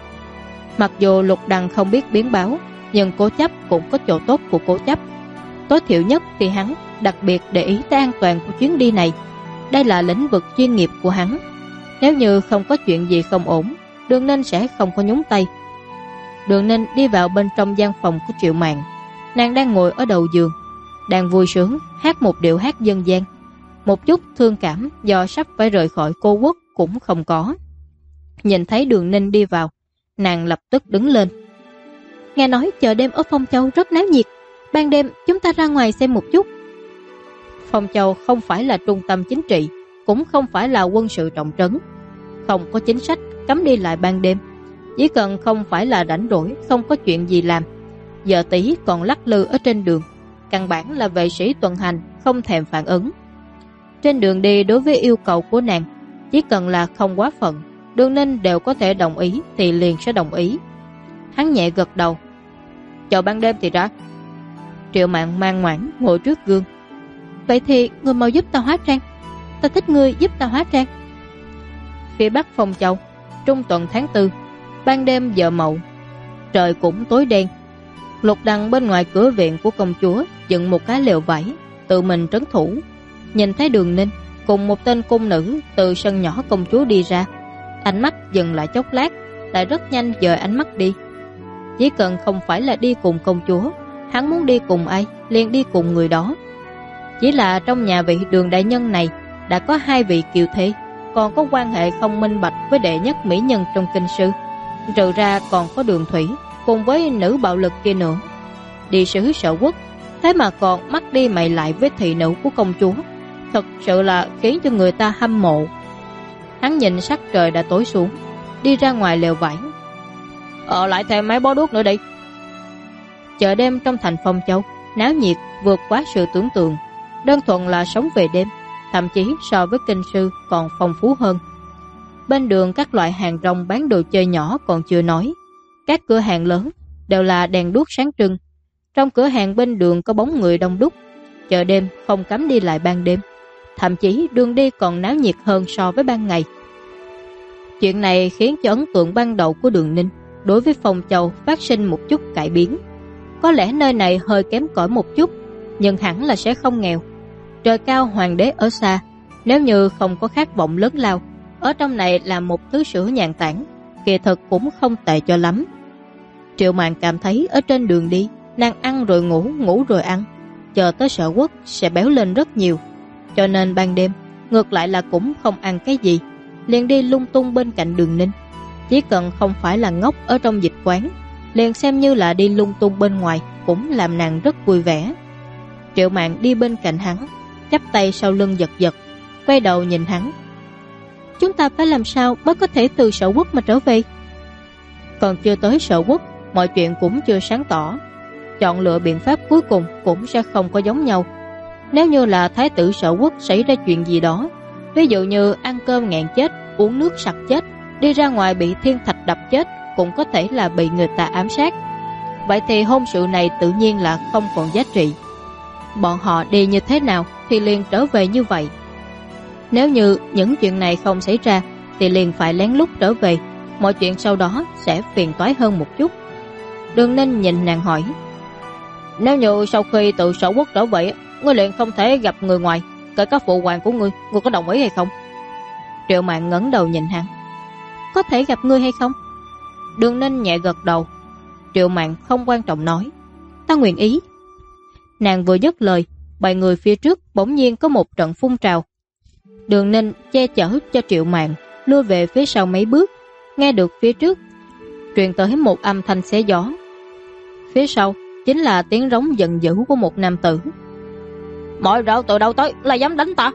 Mặc dù Lục Đằng không biết biến báo, nhưng cố chấp cũng có chỗ tốt của cố chấp. Tối thiểu nhất thì hắn đặc biệt để ý tới an toàn của chuyến đi này. Đây là lĩnh vực chuyên nghiệp của hắn. Nếu như không có chuyện gì không ổn, Đường Ninh sẽ không có nhúng tay. Đường Ninh đi vào bên trong gian phòng của Triệu Mạn. Nàng đang ngồi ở đầu giường, đang vui sướng hát một điệu hát dân gian. Một chút thương cảm do sắp phải rời khỏi cô quốc cũng không có. Nhìn thấy Đường Ninh đi vào, nàng lập tức đứng lên: Nghe nói chợ đêm ở Phong Châu rất náo nhiệt, ban đêm chúng ta ra ngoài xem một chút. Phong Châu không phải là trung tâm chính trị, cũng không phải là quân sự trọng trấn, không có chính sách cấm đi lại ban đêm. Chỉ cần không phải là rảnh rỗi, không có chuyện gì làm, giờ tí còn lắc lư ở trên đường, căn bản là vệ sĩ tuần hành không thèm phản ứng. Trên đường đi, đối với yêu cầu của nàng, chỉ cần là không quá phận, Đường Ninh đều có thể đồng ý thì liền sẽ đồng ý. Hắn nhẹ gật đầu: Chờ ban đêm thì ra. Triệu Mạn ngoan ngoãn ngồi trước gương: Vậy thì người mau giúp ta hóa trang, ta thích người giúp ta hóa trang. Phía bắc Phong Châu, trung tuần tháng 4, ban đêm giờ mậu, trời cũng tối đen. Lục Đằng bên ngoài cửa viện của công chúa dựng một cái lều vải, tự mình trấn thủ. Nhìn thấy Đường Ninh cùng một tên cung nữ từ sân nhỏ công chúa đi ra, ánh mắt dừng lại chốc lát, lại rất nhanh dời ánh mắt đi. Chỉ cần không phải là đi cùng công chúa, hắn muốn đi cùng ai liền đi cùng người đó. Chỉ là trong nhà vị Đường đại nhân này đã có 2 vị kiều thê, còn có quan hệ không minh bạch với đệ nhất mỹ nhân trong kinh sư. Trừ ra còn có Đường Thủy cùng với nữ bạo lực kia nữa. Đi sứ Sở Quốc, thế mà còn mắt đi mày lại với thị nữ của công chúa, thật sự là khiến cho người ta hâm mộ. Hắn nhìn sắc trời đã tối xuống, đi ra ngoài lều vải: Ở lại thêm mấy bó đuốc nữa đi. Chợ đêm trong thành Phong Châu náo nhiệt vượt quá sự tưởng tượng. Đơn thuần là sống về đêm, thậm chí so với kinh sư còn phong phú hơn. Bên đường các loại hàng rong bán đồ chơi nhỏ còn chưa nói, các cửa hàng lớn đều là đèn đuốc sáng trưng. Trong cửa hàng bên đường có bóng người đông đúc. Chợ đêm không cấm đi lại ban đêm. thậm chí đường đi còn náo nhiệt hơn so với ban ngày. Chuyện này khiến cho ấn tượng ban đầu của Đường Ninh đối với Phong Châu phát sinh một chút cải biến. Có lẽ nơi này hơi kém cỏi một chút, nhưng hẳn là sẽ không nghèo. Trời cao hoàng đế ở xa, nếu như không có khát vọng lớn lao, ở trong này là một thứ sữa nhàn tản, kỳ thực cũng không tệ cho lắm. Triệu Mạn cảm thấy ở trên đường đi, nàng ăn rồi ngủ, ngủ rồi ăn, chờ tới Sở Quốc sẽ béo lên rất nhiều. Cho nên ban đêm, ngược lại là cũng không ăn cái gì, liền đi lung tung bên cạnh Đường Ninh. Chỉ cần không phải là ngốc ở trong dịch quán, liền xem như là đi lung tung bên ngoài cũng làm nàng rất vui vẻ. Triệu Mạn đi bên cạnh hắn, chắp tay sau lưng giật giật, quay đầu nhìn hắn. Chúng ta phải làm sao mới có thể từ Sở Quốc mà trở về? Còn chưa tới Sở Quốc, mọi chuyện cũng chưa sáng tỏ. Chọn lựa biện pháp cuối cùng cũng sẽ không có giống nhau. Nếu như là Thái tử Sở Quốc xảy ra chuyện gì đó, ví dụ như ăn cơm nghẹn chết, uống nước sặc chết, đi ra ngoài bị thiên thạch đập chết, cũng có thể là bị người ta ám sát. Vậy thì hôn sự này tự nhiên là không còn giá trị. Bọn họ đi như thế nào thì liền trở về như vậy. Nếu như những chuyện này không xảy ra thì liền phải lén lút trở về, mọi chuyện sau đó sẽ phiền toái hơn một chút. Đường Ninh nhìn nàng hỏi, nếu như sau khi từ Sở Quốc trở về, ngươi liền không thể gặp người ngoài, kể cả phụ hoàng của ngươi có đồng ý hay không? Triệu Mạn ngẩng đầu nhìn hắn, có thể gặp ngươi hay không? Đường Ninh nhẹ gật đầu. Triệu Mạn không quan trọng nói, ta nguyện ý. Nàng vừa dứt lời, bảy người phía trước bỗng nhiên có một trận phun trào. Đường Ninh che chở cho Triệu Mạn lui về phía sau mấy bước, nghe được phía trước truyền tới một âm thanh xé gió. Phía sau chính là tiếng rống giận dữ của một nam tử. Mọi rợ từ đâu tới, là dám đánh ta?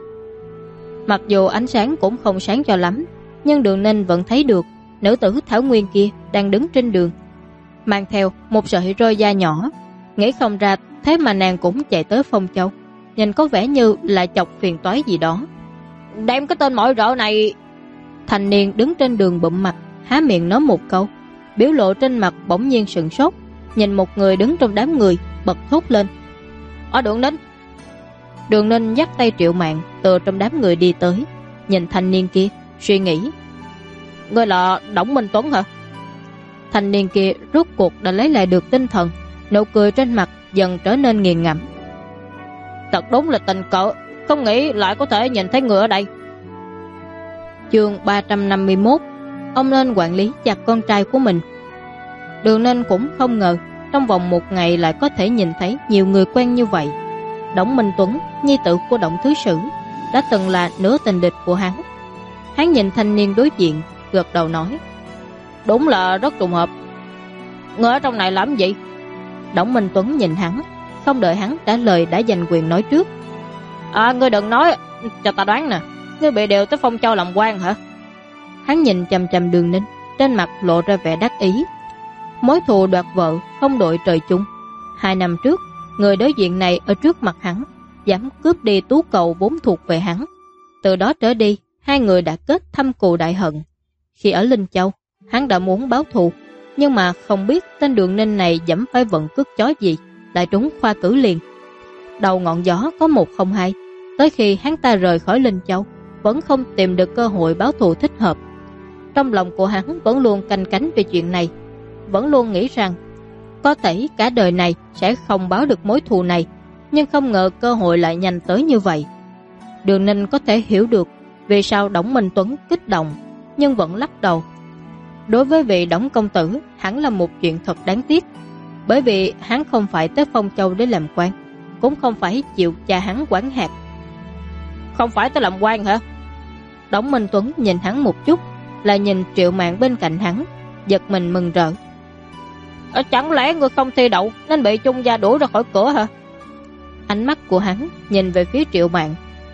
Mặc dù ánh sáng cũng không sáng cho lắm, nhưng Đường Ninh vẫn thấy được nữ tử Thảo Nguyên kia đang đứng trên đường, mang theo một sợi roi da nhỏ. Nghĩ không ra thế mà nàng cũng chạy tới Phong Châu, nhìn có vẻ như là chọc phiền toái gì đó. Đem cái tên mọi rợ này! Thanh niên đứng trên đường bụm mặt, há miệng nói một câu, biểu lộ trên mặt bỗng nhiên sửng sốt, nhìn một người đứng trong đám người, bật thốt lên. Ở Đường Ninh! Đường Ninh dắt tay Triệu Mạn từ trong đám người đi tới, nhìn thanh niên kia, suy nghĩ. Ngươi là Đổng Minh Tuấn hả? Thanh niên kia rốt cuộc đã lấy lại được tinh thần, nụ cười trên mặt dần trở nên nghiền ngẫm. Thật đúng là tình cờ, không nghĩ lại có thể nhìn thấy người ở đây. Chương 351. Ông nên quản lý chặt con trai của mình. Đường Ninh cũng không ngờ trong vòng một ngày lại có thể nhìn thấy nhiều người quen như vậy. Đổng Minh Tuấn, nhi tử của Đổng Thứ Sử, đã từng là nửa tình địch của hắn. Hắn nhìn thanh niên đối diện, gật đầu nói, đúng là rất trùng hợp. Ngươi ở trong này làm gì? Đổng Minh Tuấn nhìn hắn, không đợi hắn trả lời đã giành quyền nói trước. Ngươi đừng nói, cho ta đoán nè, ngươi bị điều tới Phong Châu làm quan hả? Hắn nhìn chằm chằm Đường Ninh, trên mặt lộ ra vẻ đắc ý. Mối thù đoạt vợ không đội trời chung. 2 năm trước, người đối diện này ở trước mặt hắn dám cướp đi tú cầu vốn thuộc về hắn. Từ đó trở đi, hai người đã kết thâm cừu đại hận. Khi ở Linh Châu, hắn đã muốn báo thù, nhưng mà không biết tên Đường Ninh này dẫm phải vận cước chó gì, lại trúng khoa cử liền. Đầu ngọn gió có 102, tới khi hắn ta rời khỏi Linh Châu, vẫn không tìm được cơ hội báo thù thích hợp. Trong lòng của hắn vẫn luôn canh cánh về chuyện này, vẫn luôn nghĩ rằng có thể cả đời này sẽ không báo được mối thù này, nhưng không ngờ cơ hội lại nhanh tới như vậy. Đường Ninh có thể hiểu được vì sao Đổng Minh Tuấn kích động, nhưng vẫn lắc đầu. Đối với vị Đổng công tử, hẳn là một chuyện thật đáng tiếc, bởi vì hắn không phải tới Phong Châu để làm quan, cũng không phải chịu cha hắn quản hạt. Không phải tới làm quan hả? Đổng Minh Tuấn nhìn hắn một chút, là nhìn Triệu Mạn bên cạnh hắn, giật mình mừng rỡ. Chẳng lẽ ngươi không thi đậu nên bị Chung gia đuổi ra khỏi cửa hả? Ánh mắt của hắn nhìn về phía Triệu Mạn.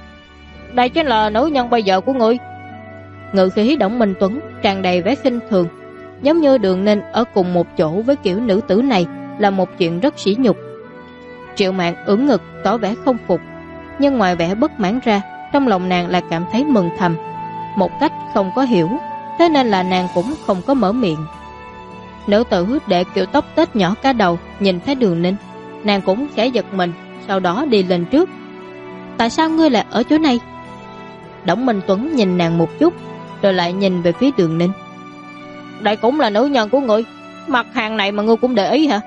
Đây chính là nữ nhân bây giờ của ngươi. Ngự khí Đổng Minh Tuấn tràn đầy vẻ khinh thường, giống như Đường Ninh ở cùng một chỗ với kiểu nữ tử này là một chuyện rất sỉ nhục. Triệu Mạn ưỡn ngực tỏ vẻ không phục, nhưng ngoài vẻ bất mãn ra, trong lòng nàng là cảm thấy mừng thầm, một cách không có hiểu, thế nên là nàng cũng không có mở miệng. Nữ tử để kiểu tóc tết nhỏ cả đầu nhìn thấy Đường Ninh, nàng cũng khẽ giật mình, sau đó đi lên trước. Tại sao ngươi lại ở chỗ này? Đổng Minh Tuấn nhìn nàng một chút, rồi lại nhìn về phía Đường Ninh. Đây cũng là nữ nhân của ngươi, mặt hàng này mà ngươi cũng để ý hả?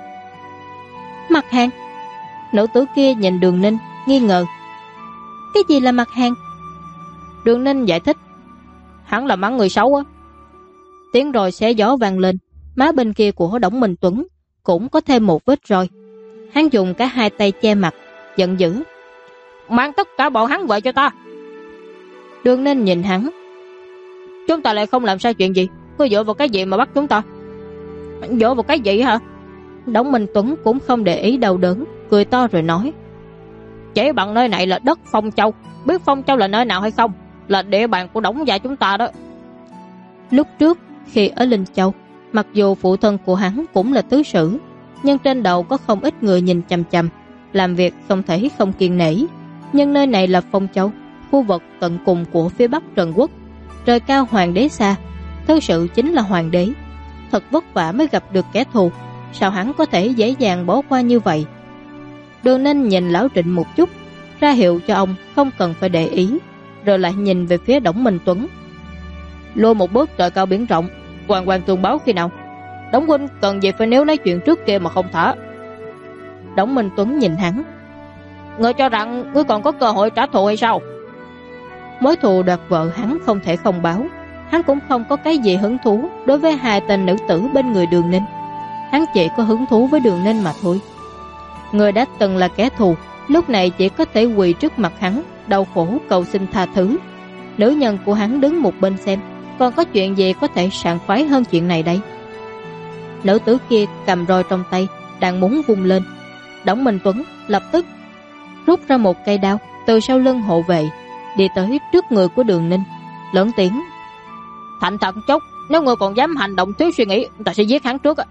Mặt hàng? Nữ tử kia nhìn Đường Ninh nghi ngờ. Cái gì là mặt hàng? Đường Ninh giải thích. Hắn là mắng người xấu á. Tiếng rồi xé gió vang lên, má bên kia của Đổng Minh Tuấn cũng có thêm một vết roi. Hắn dùng cả hai tay che mặt, giận dữ. Mang tất cả bọn hắn về cho ta. Đường Ninh nhìn hắn. Chúng ta lại không làm sai chuyện gì, ngươi dựa vào cái gì mà bắt chúng ta? Dựa vào cái gì hả? Đổng Minh Tuấn cũng không để ý đau đớn, cười to rồi nói. Chỉ bằng nơi này là đất Phong Châu. Biết Phong Châu là nơi nào hay không? Là địa bàn của Đổng gia chúng ta đó. Lúc trước khi ở Linh Châu, mặc dù phụ thân của hắn cũng là tứ sử, nhưng trên đầu có không ít người nhìn chằm chằm, làm việc không thể không kiêng nể. Nhưng nơi này là Phong Châu, khu vực tận cùng của phía Bắc Trần Quốc, trời cao hoàng đế xa, tứ sự chính là hoàng đế. Thật vất vả mới gặp được kẻ thù, sao hắn có thể dễ dàng bỏ qua như vậy? Đường Ninh nhìn Lão Trịnh một chút, ra hiệu cho ông không cần phải để ý, rồi lại nhìn về phía Đổng Minh Tuấn. Lùi một bước trời cao biển rộng, hoàng hoàng tường báo khi nào? Đổng huynh cần gì phải nếu nói chuyện trước kia mà không thả? Đổng Minh Tuấn nhìn hắn. Ngươi cho rằng ngươi còn có cơ hội trả thù hay sao? Mối thù đoạt vợ hắn không thể không báo. Hắn cũng không có cái gì hứng thú đối với hai tên nữ tử bên người Đường Ninh. Hắn chỉ có hứng thú với Đường Ninh mà thôi. Người đã từng là kẻ thù, lúc này chỉ có thể quỳ trước mặt hắn, đau khổ cầu xin tha thứ. Nữ nhân của hắn đứng một bên xem, còn có chuyện gì có thể sảng khoái hơn chuyện này đây? Nữ tử kia cầm roi trong tay, đang muốn vung lên. Đổng Minh Tuấn lập tức rút ra một cây đao từ sau lưng hộ vệ, đi tới trước người của Đường Ninh, lớn tiếng. Thành thật chút, nếu ngươi còn dám hành động thiếu suy nghĩ, ta sẽ giết hắn trước.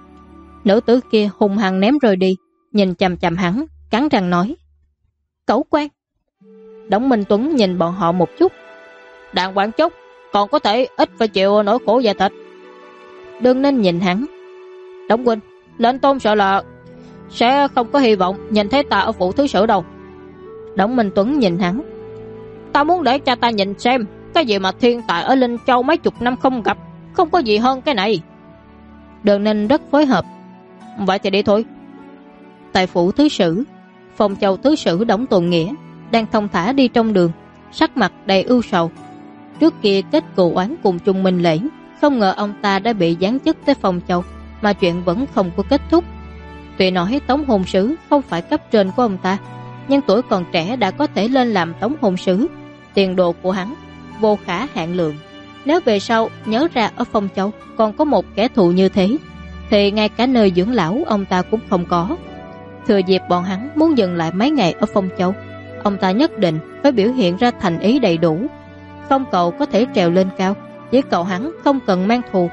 Nữ tử kia hung hăng ném roi đi, nhìn chằm chằm hắn, cắn răng nói. Cẩu quan. Đổng Minh Tuấn nhìn bọn họ một chút. Đàng hoàng chút, còn có thể ít phải chịu nỗi khổ da thịt. Đường Ninh nhìn hắn. Đổng huynh, lệnh tôn sợ là sẽ không có hy vọng nhìn thấy ta ở phủ thứ sử đâu. Đổng Minh Tuấn nhìn hắn. Ta muốn để cha ta nhìn xem, cái gì mà thiên tài ở Linh Châu mấy chục năm không gặp, không có gì hơn cái này. Đường Ninh rất phối hợp. Vậy thì đi thôi. Tại phủ thứ sử, Phong Châu thứ sử Đổng Tồn Nghĩa đang thông thả đi trong đường, sắc mặt đầy ưu sầu. Trước kia kết cừu oán cùng Trung Minh Lễ, không ngờ ông ta đã bị giáng chức tới Phong Châu, mà chuyện vẫn không có kết thúc. Tuy nói tống hôn sứ không phải cấp trên của ông ta, nhưng tuổi còn trẻ đã có thể lên làm tống hôn sứ, tiền đồ của hắn vô khả hạn lượng. Nếu về sau nhớ ra ở Phong Châu còn có một kẻ thù như thế, thì ngay cả nơi dưỡng lão ông ta cũng không có. Thừa dịp bọn hắn muốn dừng lại mấy ngày ở Phong Châu, ông ta nhất định phải biểu hiện ra thành ý đầy đủ, không cầu có thể trèo lên cao, chỉ cầu hắn không cần mang thù.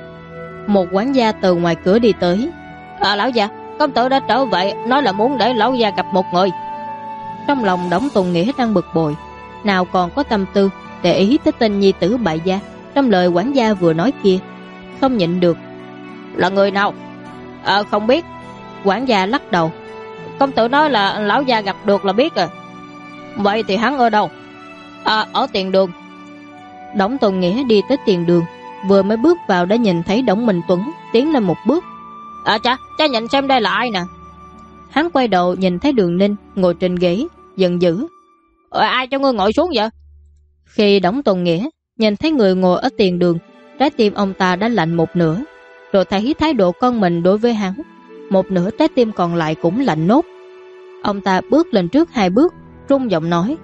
Một quản gia từ ngoài cửa đi tới. Lão gia, công tử đã trở về, nói là muốn để lão gia gặp một người. Trong lòng Đổng Tùng Nghĩa đang bực bội, nào còn có tâm tư để ý tới tên nhi tử bại gia trong lời quản gia vừa nói kia, không nhịn được. Là người nào? Không biết. Quản gia lắc đầu. Công tử nói là lão gia gặp được là biết à. Vậy thì hắn ở đâu? Ở tiền đường. Đổng Tùng Nghĩa đi tới tiền đường, vừa mới bước vào đã nhìn thấy Đổng Minh Tuấn tiến lên một bước. Cha nhìn xem đây là ai nè. Hắn quay đầu nhìn thấy Đường Ninh ngồi trên ghế, giận dữ. Ai cho ngươi ngồi xuống vậy? Khi Đổng Tùng Nghĩa nhìn thấy người ngồi ở tiền đường, trái tim ông ta đã lạnh một nửa, rồi thấy thái độ con mình đối với hắn, một nửa trái tim còn lại cũng lạnh nốt. Ông ta bước lên trước 2 bước, run giọng nói.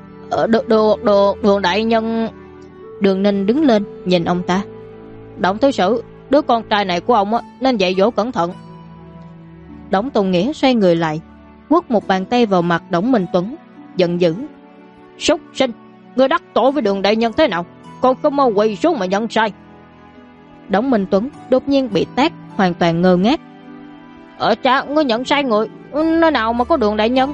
Đường đại nhân. Đường Ninh đứng lên nhìn ông ta. Đổng thứ sử, đứa con trai này của ông nên dạy dỗ cẩn thận. Đổng Tùng Nghĩa xoay người lại, quất một bàn tay vào mặt Đổng Minh Tuấn, giận dữ. Súc sinh, ngươi đắc tội với Đường đại nhân thế nào, còn không mau quỳ xuống mà nhận sai. Đổng Minh Tuấn đột nhiên bị tát, hoàn toàn ngơ ngác. Cha, ngươi nhận sai người, nơi nào mà có Đường đại nhân?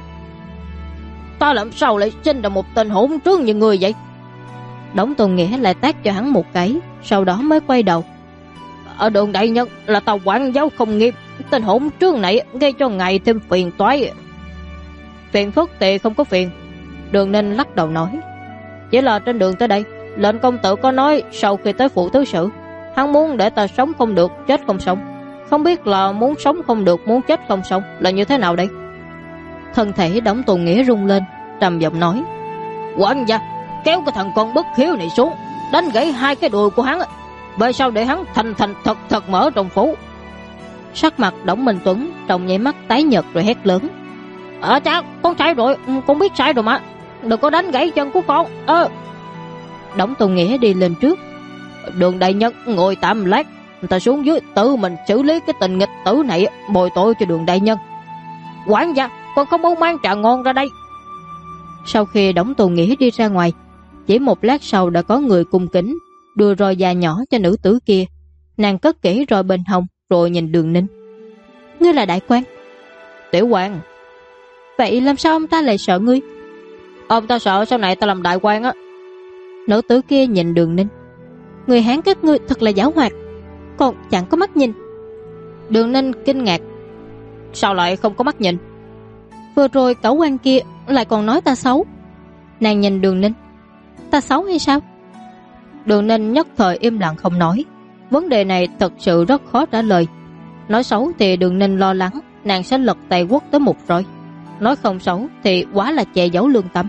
Ta làm sao lại sinh ra một tên hỗn trướng như ngươi vậy? Đổng Tùng Nghĩa lại tát cho hắn một cái, sau đó mới quay đầu. Đường đại nhân là tàu quản giáo không nghiêm, tên hỗn trướng này gây cho ngài thêm phiền toái. Phiền phức thì không có phiền. Đường Ninh lắc đầu nói. Chỉ là trên đường tới đây, lệnh công tử có nói sau khi tới phủ thứ sử, hắn muốn để ta sống không được, chết không sống. Không biết là muốn sống không được, muốn chết không sống là như thế nào đây? Thân thể Đổng Tùng Nghĩa rung lên, trầm giọng nói: Quản gia, kéo cái thằng con bất hiếu này xuống, đánh gãy hai cái đùi của hắn, về sau để hắn thành thật mở trong phủ. Sắc mặt Đổng Minh Tuấn trong nháy mắt tái nhợt rồi hét lớn: Cha, con sai rồi, con biết sai rồi mà, đừng có đánh gãy chân của con. Đổng Tùng Nghĩa đi lên trước: Đường đại nhân ngồi tạm lát, ta xuống dưới tự mình xử lý cái tình nghịch tử này, bồi tội cho Đường đại nhân. Quản gia, con không muốn mang trà ngon ra đây. Sau khi Đổng Tùng Nghĩa đi ra ngoài, chỉ một lát sau đã có người cung kính đưa roi da nhỏ cho nữ tử kia. Nàng cất kỹ roi bên hông rồi nhìn Đường Ninh: Ngươi là đại quan? Tiểu quan. Vậy làm sao ông ta lại sợ ngươi? Ông ta sợ sau này ta làm đại quan á. Nữ tử kia nhìn Đường Ninh: Người Hán các ngươi thật là giảo hoạt, còn chẳng có mắt nhìn. Đường Ninh kinh ngạc: Sao lại không có mắt nhìn? Vừa rồi cẩu quan kia lại còn nói ta xấu. Nàng nhìn Đường Ninh: Ta xấu hay sao? Đường Ninh nhất thời im lặng không nói. Vấn đề này thật sự rất khó trả lời. Nói xấu thì Đường Ninh lo lắng nàng sẽ lật tay quất tới một roi, nói không xấu thì quá là che giấu lương tâm.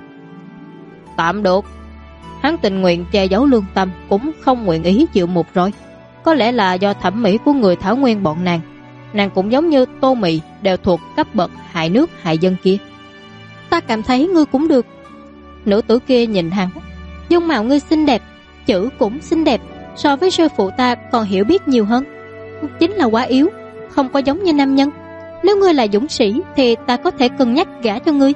Tạm được. Hắn tình nguyện che giấu lương tâm, cũng không nguyện ý chịu một roi. Có lẽ là do thẩm mỹ của người Thảo Nguyên bọn nàng. Nàng cũng giống như Tô Mị, đều thuộc cấp bậc hại nước hại dân kia. Ta cảm thấy ngươi cũng được. Nữ tử kia nhìn hắn: Dung mạo ngươi xinh đẹp, chữ cũng xinh đẹp, so với sư phụ ta còn hiểu biết nhiều hơn. Chính là quá yếu, không có giống như nam nhân. Nếu ngươi là dũng sĩ thì ta có thể cân nhắc gả cho ngươi.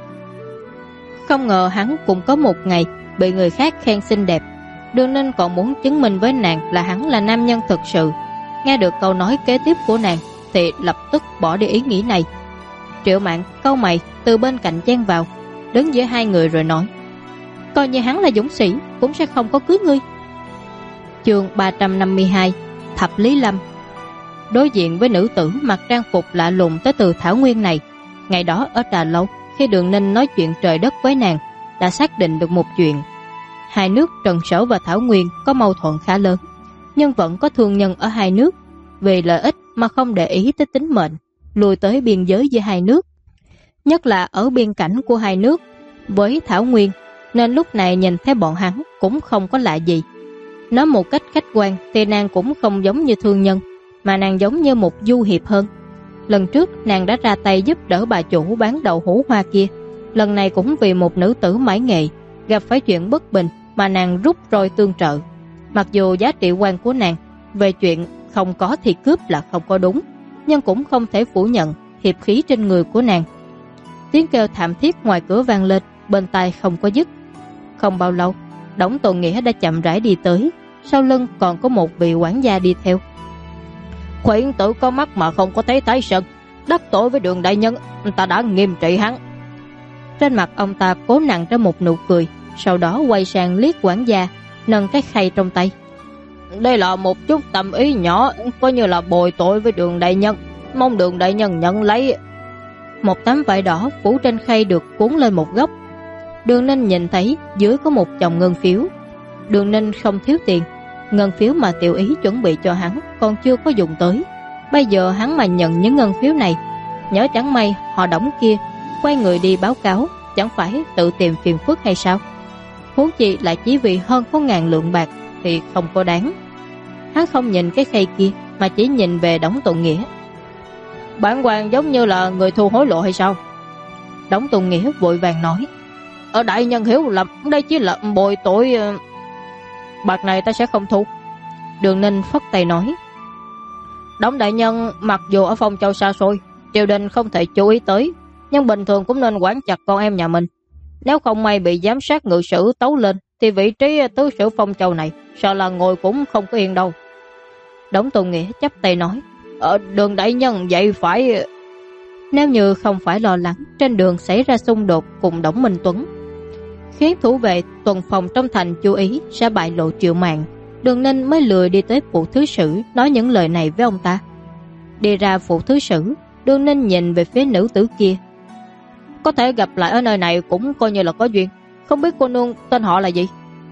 Không ngờ hắn cũng có một ngày bị người khác khen xinh đẹp. Đường Ninh còn muốn chứng minh với nàng là hắn là nam nhân thực sự. Nghe được câu nói kế tiếp của nàng thì lập tức bỏ đi ý nghĩ này. Triệu Mạn cau mày từ bên cạnh chen vào, đứng giữa hai người rồi nói: Coi như hắn là dũng sĩ cũng sẽ không có cưới ngươi. Chương 352: Thập Lý Lâm. Đối diện với nữ tử mặc trang phục lạ lùng tới từ Thảo Nguyên này, ngày đó ở Trà Lâu, khi Đường Ninh nói chuyện trời đất với nàng, đã xác định được một chuyện. Hai nước Trần Sở và Thảo Nguyên có mâu thuẫn khá lớn, nhưng vẫn có thương nhân ở hai nước vì lợi ích mà không để ý tới tính mệnh, lùi tới biên giới giữa hai nước, nhất là ở biên cảnh của hai nước với Thảo Nguyên, nên lúc này nhìn thấy bọn hắn cũng không có lạ gì. Nói một cách khách quan thì nàng cũng không giống như thương nhân, mà nàng giống như một du hiệp hơn. Lần trước nàng đã ra tay giúp đỡ bà chủ bán đậu hũ hoa kia, lần này cũng vì một nữ tử mãi nghệ gặp phải chuyện bất bình mà nàng rút roi tương trợ. Mặc dù giá trị quan của nàng về chuyện không có thì cướp là không có đúng, nhưng cũng không thể phủ nhận hiệp khí trên người của nàng. Tiếng kêu thảm thiết ngoài cửa vang lên, bên tai không có dứt. Không bao lâu, Đổng Tồn Nghĩa đã chậm rãi đi tới, sau lưng còn có một vị quản gia đi theo. Khuyển tử có mắt mà không có thấy Thái Sơn, đắc tội với Đường đại nhân, ta đã nghiêm trị hắn. Trên mặt ông ta cố nặng ra một nụ cười, sau đó quay sang liếc quản gia, nâng cái khay trong tay. Đây là một chút tâm ý nhỏ, coi như là bồi tội với Đường đại nhân, mong Đường đại nhân nhận lấy. Một tấm vải đỏ phủ trên khay được cuốn lên một góc. Đường Ninh nhìn thấy dưới có một chồng ngân phiếu. Đường Ninh không thiếu tiền, ngân phiếu mà Tiểu Ý chuẩn bị cho hắn còn chưa có dùng tới. Bây giờ hắn mà nhận những ngân phiếu này, nhớ chẳng may họ Đổng kia quay người đi báo cáo, chẳng phải tự tìm phiền phức hay sao? Huống chi lại chỉ vì hơn có 1000 lượng bạc thì không có đáng. Hắn không nhìn cái khay kia mà chỉ nhìn về Đổng Tùng Nghĩa. Bản quan giống như là người thu hối lộ hay sao? Đổng Tùng Nghĩa vội vàng nói: Ở đại nhân hiểu lầm, đây chỉ là bồi tội, bạc này ta sẽ không thu. Đường Ninh phất tay nói: Đổng đại nhân mặc dù ở Phong Châu xa xôi, triều đình không thể chú ý tới, nhưng bình thường cũng nên quản chặt con em nhà mình. Nếu không may bị giám sát ngự sử tấu lên thì vị trí tứ sử Phong Châu này sợ là ngồi cũng không có yên đâu. Đổng Tùng Nghĩa chắp tay nói: Đường đại nhân vậy phải. Nếu như không phải lo lắng trên đường xảy ra xung đột cùng Đổng Minh Tuấn, khiến thủ vệ tuần phòng trong thành chú ý sẽ bại lộ Triệu Mạn, Đường Ninh mới lười đi tới phủ thứ sử nói những lời này với ông ta. Đi ra phủ thứ sử, Đường Ninh nhìn về phía nữ tử kia. Có thể gặp lại ở nơi này cũng coi như là có duyên. Không biết cô nương tên họ là gì?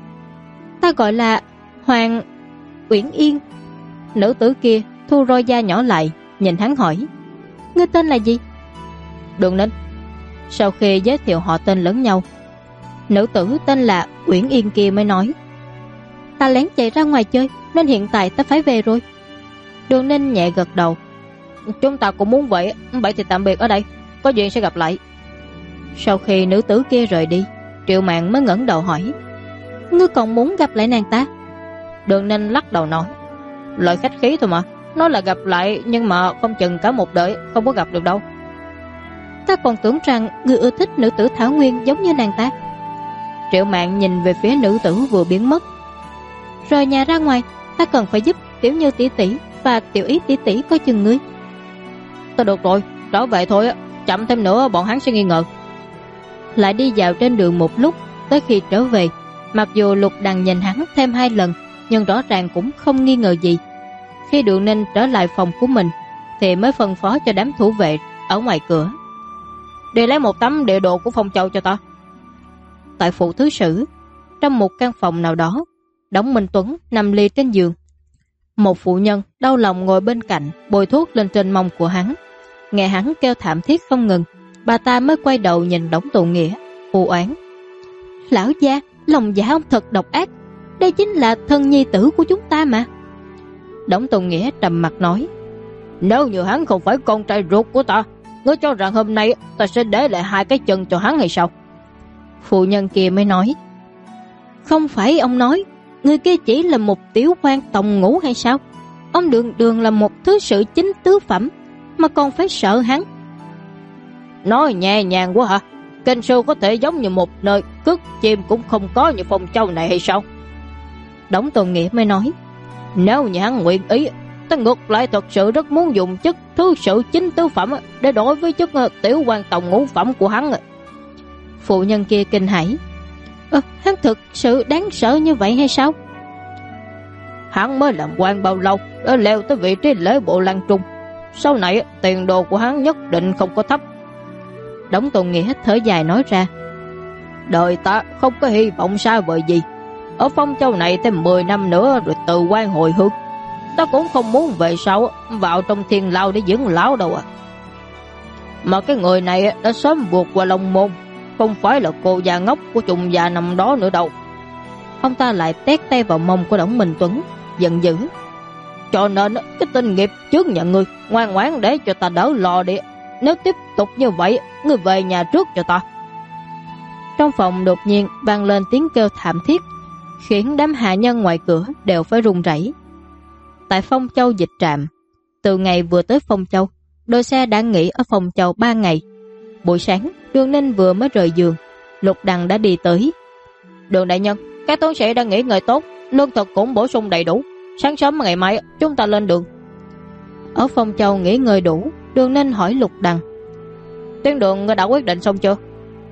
Ta gọi là Hoàng Uyển Yên. Nữ tử kia thu roi da nhỏ lại, nhìn hắn hỏi: Ngươi tên là gì? Đường Ninh. Sau khi giới thiệu họ tên lẫn nhau, nữ tử tên là Uyển Yên kia mới nói: Ta lén chạy ra ngoài chơi, nên hiện tại ta phải về rồi. Đường Ninh nhẹ gật đầu: Chúng ta cũng muốn vậy, vậy thì tạm biệt ở đây, có duyên sẽ gặp lại. Sau khi nữ tử kia rời đi, Triệu Mạn mới ngẩng đầu hỏi: Ngươi còn muốn gặp lại nàng ta? Đường Ninh lắc đầu nói: Lời khách khí thôi mà, nói là gặp lại, nhưng mà không chừng cả một đời không có gặp được đâu. Ta còn tưởng rằng ngươi ưa thích nữ tử Thảo Nguyên giống như nàng ta. Triệu Mạn nhìn về phía nữ tử vừa biến mất. Rồi nhà ra ngoài, ta cần phải giúp Tiểu Như tỷ tỷ và Tiểu Ý tỷ tỷ coi chừng ngươi. Ta được rồi, trở về thôi, chậm thêm nữa bọn hắn sẽ nghi ngờ. Lại đi dạo trên đường một lúc, tới khi trở về, mặc dù Lục Đằng nhìn hắn thêm 2 lần, nhưng rõ ràng cũng không nghi ngờ gì. Khi Đường Ninh trở lại phòng của mình, thì mới phân phó cho đám thủ vệ ở ngoài cửa: Đi lấy một tấm địa đồ của Phong Châu cho ta. Tại phủ thứ sử, trong một căn phòng nào đó, Đổng Minh Tuấn nằm lì trên giường. Một phụ nhân đau lòng ngồi bên cạnh, bôi thuốc lên trên mông của hắn. Nghe hắn kêu thảm thiết không ngừng, bà ta mới quay đầu nhìn Đổng Tụ Nghĩa, u oán: Lão gia, lòng dạ ông thật độc ác, đây chính là thân nhi tử của chúng ta mà. Đổng Tụ Nghĩa trầm mặt nói: Nếu như hắn không phải con trai ruột của ta, ngươi cho rằng hôm nay ta sẽ để lại 2 cái chân cho hắn hay sao? Phụ nhân kia mới nói: Không phải ông nói người kia chỉ là một tiểu quan tòng ngũ hay sao? Ông Đường Đường là một thứ sự chính tứ phẩm, mà còn phải sợ hắn. Nói nhẹ nhàng quá hả? Kinh Sư có thể giống như một nơi cất chim cũng không có như Phong Châu này hay sao? Đổng Tồn Nghĩa mới nói: Nếu như hắn nguyện ý, ta ngược lại thật sự rất muốn dùng chức thứ sự chính tứ phẩm để đổi với chức tiểu quan tòng ngũ phẩm của hắn. Phụ nhân kia kinh hãi: Hắn thực sự đáng sợ như vậy hay sao? Hắn mới làm quan bao lâu đã leo tới vị trí lễ bộ Lan Trung, sau này tiền đồ của hắn nhất định không có thấp. Đổng Tồn Nghĩa thở dài nói ra: Đời ta không có hy vọng xa vời gì, ở Phong Châu này thêm 10 năm nữa rồi từ quan hồi hương. Ta cũng không muốn về sau vào trong thiên lao để dưỡng lão đâu. Mà cái người này đã sớm vượt qua Long Môn, không phải là cô già ngốc của trùng già nằm đó nữa đâu. Ông ta lại tét tay vào mông của Đổng Minh Tuấn, giận dữ: Cho nên cái tên nghiệp trước nhận ngươi, ngoan ngoãn để cho ta đỡ lo đi. Nếu tiếp tục như vậy, ngươi về nhà trước cho ta. Trong phòng đột nhiên vang lên tiếng kêu thảm thiết, khiến đám hạ nhân ngoài cửa đều phải run rẩy. Tại Phong Châu dịch trạm, từ ngày vừa tới Phong Châu, đội xe đã nghỉ ở Phong Châu 3 ngày. Buổi sáng, Đường Ninh vừa mới rời giường, Lục Đằng đã đi tới. Đường đại nhân, các tướng sĩ đã nghỉ ngơi tốt, lương thực cũng bổ sung đầy đủ. Sáng sớm ngày mai chúng ta lên đường. Ở Phong Châu nghỉ ngơi đủ, Đường Ninh hỏi Lục Đằng: Tuyến đường đã quyết định xong chưa?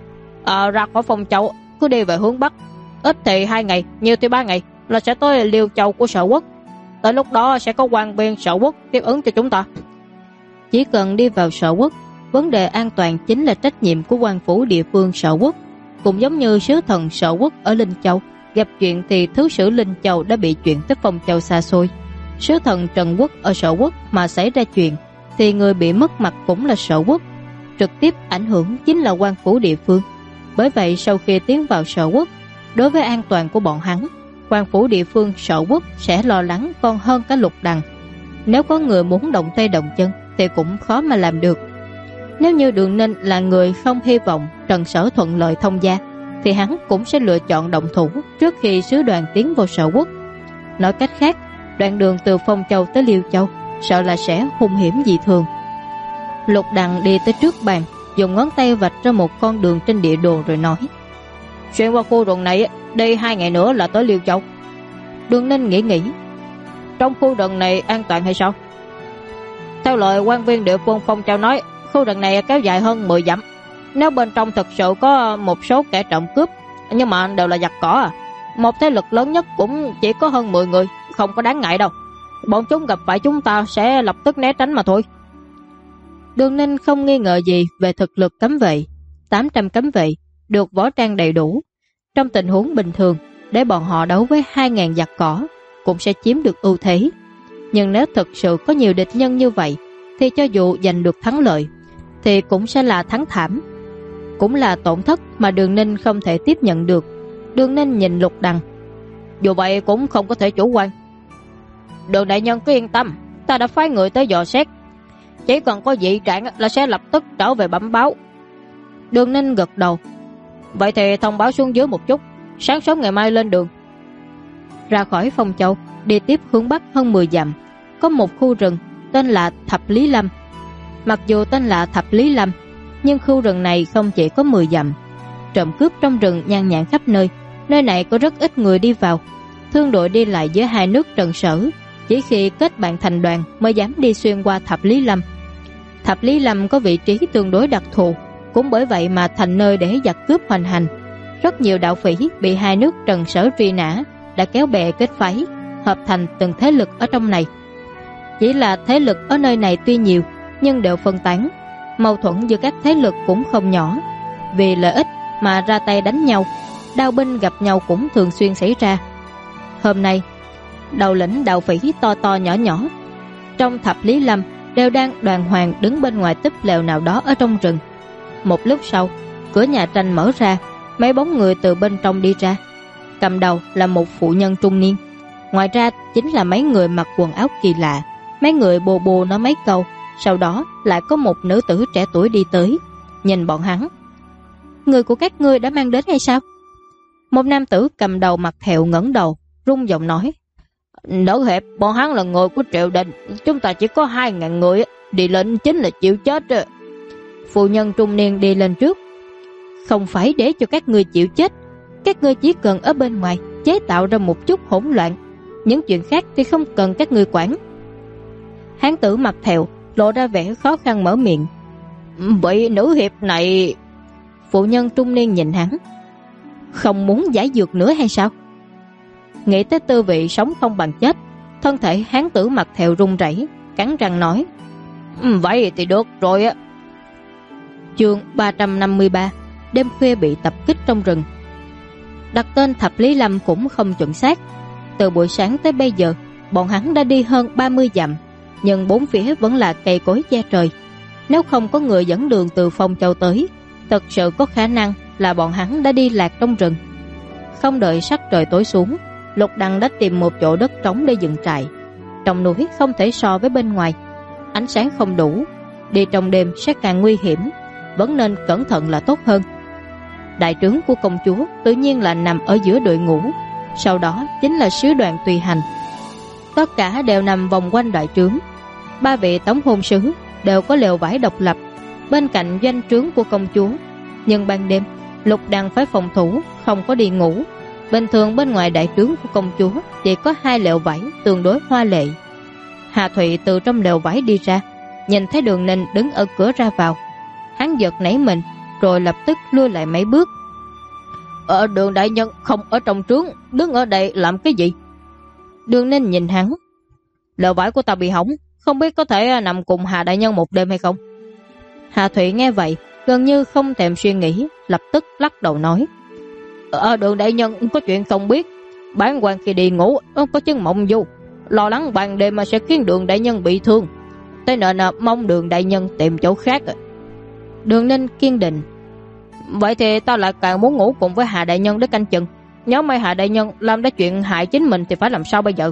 Ra khỏi Phong Châu cứ đi về hướng Bắc, ít thì 2 ngày, nhiều thì 3 ngày là sẽ tới Liêu Châu của Sở Quốc. Tới lúc đó sẽ có quan viên Sở Quốc tiếp ứng cho chúng ta. Chỉ cần đi vào Sở Quốc, vấn đề an toàn chính là trách nhiệm của quan phủ địa phương Sở Quốc. Cũng giống như sứ thần Sở Quốc ở Linh Châu, gặp chuyện thì thứ sử Linh Châu đã bị chuyển tới Phong Châu xa xôi. Sứ thần Trần Quốc ở Sở Quốc mà xảy ra chuyện, thì người bị mất mặt cũng là Sở Quốc. Trực tiếp ảnh hưởng chính là quan phủ địa phương. Bởi vậy sau khi tiến vào Sở Quốc, đối với an toàn của bọn hắn, quan phủ địa phương Sở Quốc sẽ lo lắng còn hơn cả Lục Đằng. Nếu có người muốn động tay động chân thì cũng khó mà làm được. Nếu như Đường Ninh là người không hy vọng Trần Sở thuận lợi thông gia, thì hắn cũng sẽ lựa chọn động thủ trước khi sứ đoàn tiến vào Sở Quốc. Nói cách khác, đoạn đường từ Phong Châu tới Liêu Châu sợ là sẽ hung hiểm dị thường. Lục Đằng đi tới trước bàn, dùng ngón tay vạch ra một con đường trên địa đồ rồi nói: Xuyên qua khu rừng này đi 2 ngày nữa là tới Liêu Châu. Đường Ninh nghĩ: Trong khu rừng này an toàn hay sao? Theo lời quan viên địa phương Phong Châu nói, khu rừng này kéo dài hơn 10 dặm. Nếu bên trong thực sự có một số kẻ trộm cướp, nhưng mà đều là giặc cỏ một thế lực lớn nhất cũng chỉ có hơn 10 người, không có đáng ngại đâu. Bọn chúng gặp phải chúng ta sẽ lập tức né tránh mà thôi. Đường Ninh không nghi ngờ gì về thực lực cấm vệ. 800 cấm vệ được võ trang đầy đủ. Trong tình huống bình thường, để bọn họ đấu với 2.000 giặc cỏ cũng sẽ chiếm được ưu thế. Nhưng nếu thực sự có nhiều địch nhân như vậy thì cho dù giành được thắng lợi thì cũng sẽ là thắng thảm, cũng là tổn thất mà Đường Ninh không thể tiếp nhận được. Đường Ninh nhìn Lục Đằng. Dù vậy cũng không có thể chủ quan. Đường đại nhân cứ yên tâm, ta đã phái người tới dò xét, chỉ cần có dị trạng là sẽ lập tức trở về bẩm báo. Đường Ninh gật đầu. Vậy thì thông báo xuống dưới một chút, sáng sớm ngày mai lên đường. Ra khỏi Phong Châu, đi tiếp hướng bắc hơn 10 dặm, có một khu rừng tên là Thập Lý Lâm. Mặc dù tên là Thập Lý Lâm, nhưng khu rừng này không chỉ có 10 dặm. Trộm cướp trong rừng nhan nhản khắp nơi, nơi này có rất ít người đi vào. Thương đội đi lại giữa hai nước Trần Sở, chỉ khi kết bạn thành đoàn mới dám đi xuyên qua Thập Lý Lâm. Thập Lý Lâm có vị trí tương đối đặc thù, cũng bởi vậy mà thành nơi để giặc cướp hoành hành. Rất nhiều đạo phỉ bị hai nước Trần Sở truy nã đã kéo bè kết phái, hợp thành từng thế lực ở trong này. Chỉ là thế lực ở nơi này tuy nhiều nhưng đều phân tán, mâu thuẫn giữa các thế lực cũng không nhỏ. Vì lợi ích mà ra tay đánh nhau, đao binh gặp nhau cũng thường xuyên xảy ra. Hôm nay, đầu lĩnh đạo phỉ to to nhỏ nhỏ trong Thập Lý Lâm đều đang đoàn hoàng đứng bên ngoài túp lều nào đó ở trong rừng. Một lúc sau, cửa nhà tranh mở ra, mấy bóng người từ bên trong đi ra. Cầm đầu là một phụ nhân trung niên, ngoài ra chính là mấy người mặc quần áo kỳ lạ. Mấy người bồ bồ nói mấy câu, sau đó lại có một nữ tử trẻ tuổi đi tới, nhìn bọn hắn. Người của các ngươi đã mang đến hay sao? Một nam tử cầm đầu mặt thẹo ngẩng đầu, rung giọng nói. Nữ hiệp, bọn hắn là người của triều đình, chúng ta chỉ có 2.000 người, đi lên chính là chịu chết. Phụ nhân trung niên đi lên trước. Không phải để cho các ngươi chịu chết, các ngươi chỉ cần ở bên ngoài chế tạo ra một chút hỗn loạn, những chuyện khác thì không cần các ngươi quản. Hán tử mặt thẹo lộ ra vẻ khó khăn mở miệng. Vậy nữ hiệp này... Phụ nhân trung niên nhìn hắn. Không muốn giải dược nữa hay sao? Nghĩ tới tư vị sống không bằng chết, thân thể hán tử mặt thẹo run rẩy, cắn răng nói. Vậy thì được rồi á. Chương 353. Đêm khuya bị tập kích trong rừng. Đặt tên Thập Lý Lâm cũng không chuẩn xác. Từ buổi sáng tới bây giờ, bọn hắn đã đi hơn 30 dặm, nhưng bốn phía vẫn là cây cối che trời. Nếu không có người dẫn đường từ Phong Châu tới, thật sự có khả năng là bọn hắn đã đi lạc trong rừng. Không đợi sắc trời tối xuống, Lục Đằng đã tìm một chỗ đất trống để dựng trại. Trong núi không thể so với bên ngoài, ánh sáng không đủ, đi trong đêm sẽ càng nguy hiểm, vẫn nên cẩn thận là tốt hơn. Đại trướng của công chúa tự nhiên là nằm ở giữa đội ngũ, sau đó chính là sứ đoàn tùy hành. Tất cả đều nằm vòng quanh đại trướng. 3 vị tống hôn sứ đều có lều vải độc lập bên cạnh doanh trướng của công chúa. Nhưng ban đêm, Lục Đằng phải phòng thủ, không có đi ngủ. Bình thường bên ngoài đại trướng của công chúa chỉ có 2 lều vải tương đối hoa lệ. Hà Thụy từ trong lều vải đi ra, nhìn thấy Đường Ninh đứng ở cửa ra vào. Hắn giật nảy mình, rồi lập tức lui lại mấy bước. Đường đại nhân không ở trong trướng, đứng ở đây làm cái gì? Đường Ninh nhìn hắn. Lều vải của ta bị hỏng, không biết có thể nằm cùng Hà đại nhân một đêm hay không? Hà Thụy nghe vậy, gần như không thèm suy nghĩ, lập tức lắc đầu nói. Đường đại nhân có chuyện không biết. Bản quan khi đi ngủ có chứng mộng du, lo lắng ban đêm mà sẽ khiến Đường đại nhân bị thương, thế nên mong Đường đại nhân tìm chỗ khác. Đường Ninh kiên định. Vậy thì ta lại càng muốn ngủ cùng với Hà đại nhân để canh chừng. Nhớ may Hà đại nhân làm ra chuyện hại chính mình thì phải làm sao bây giờ?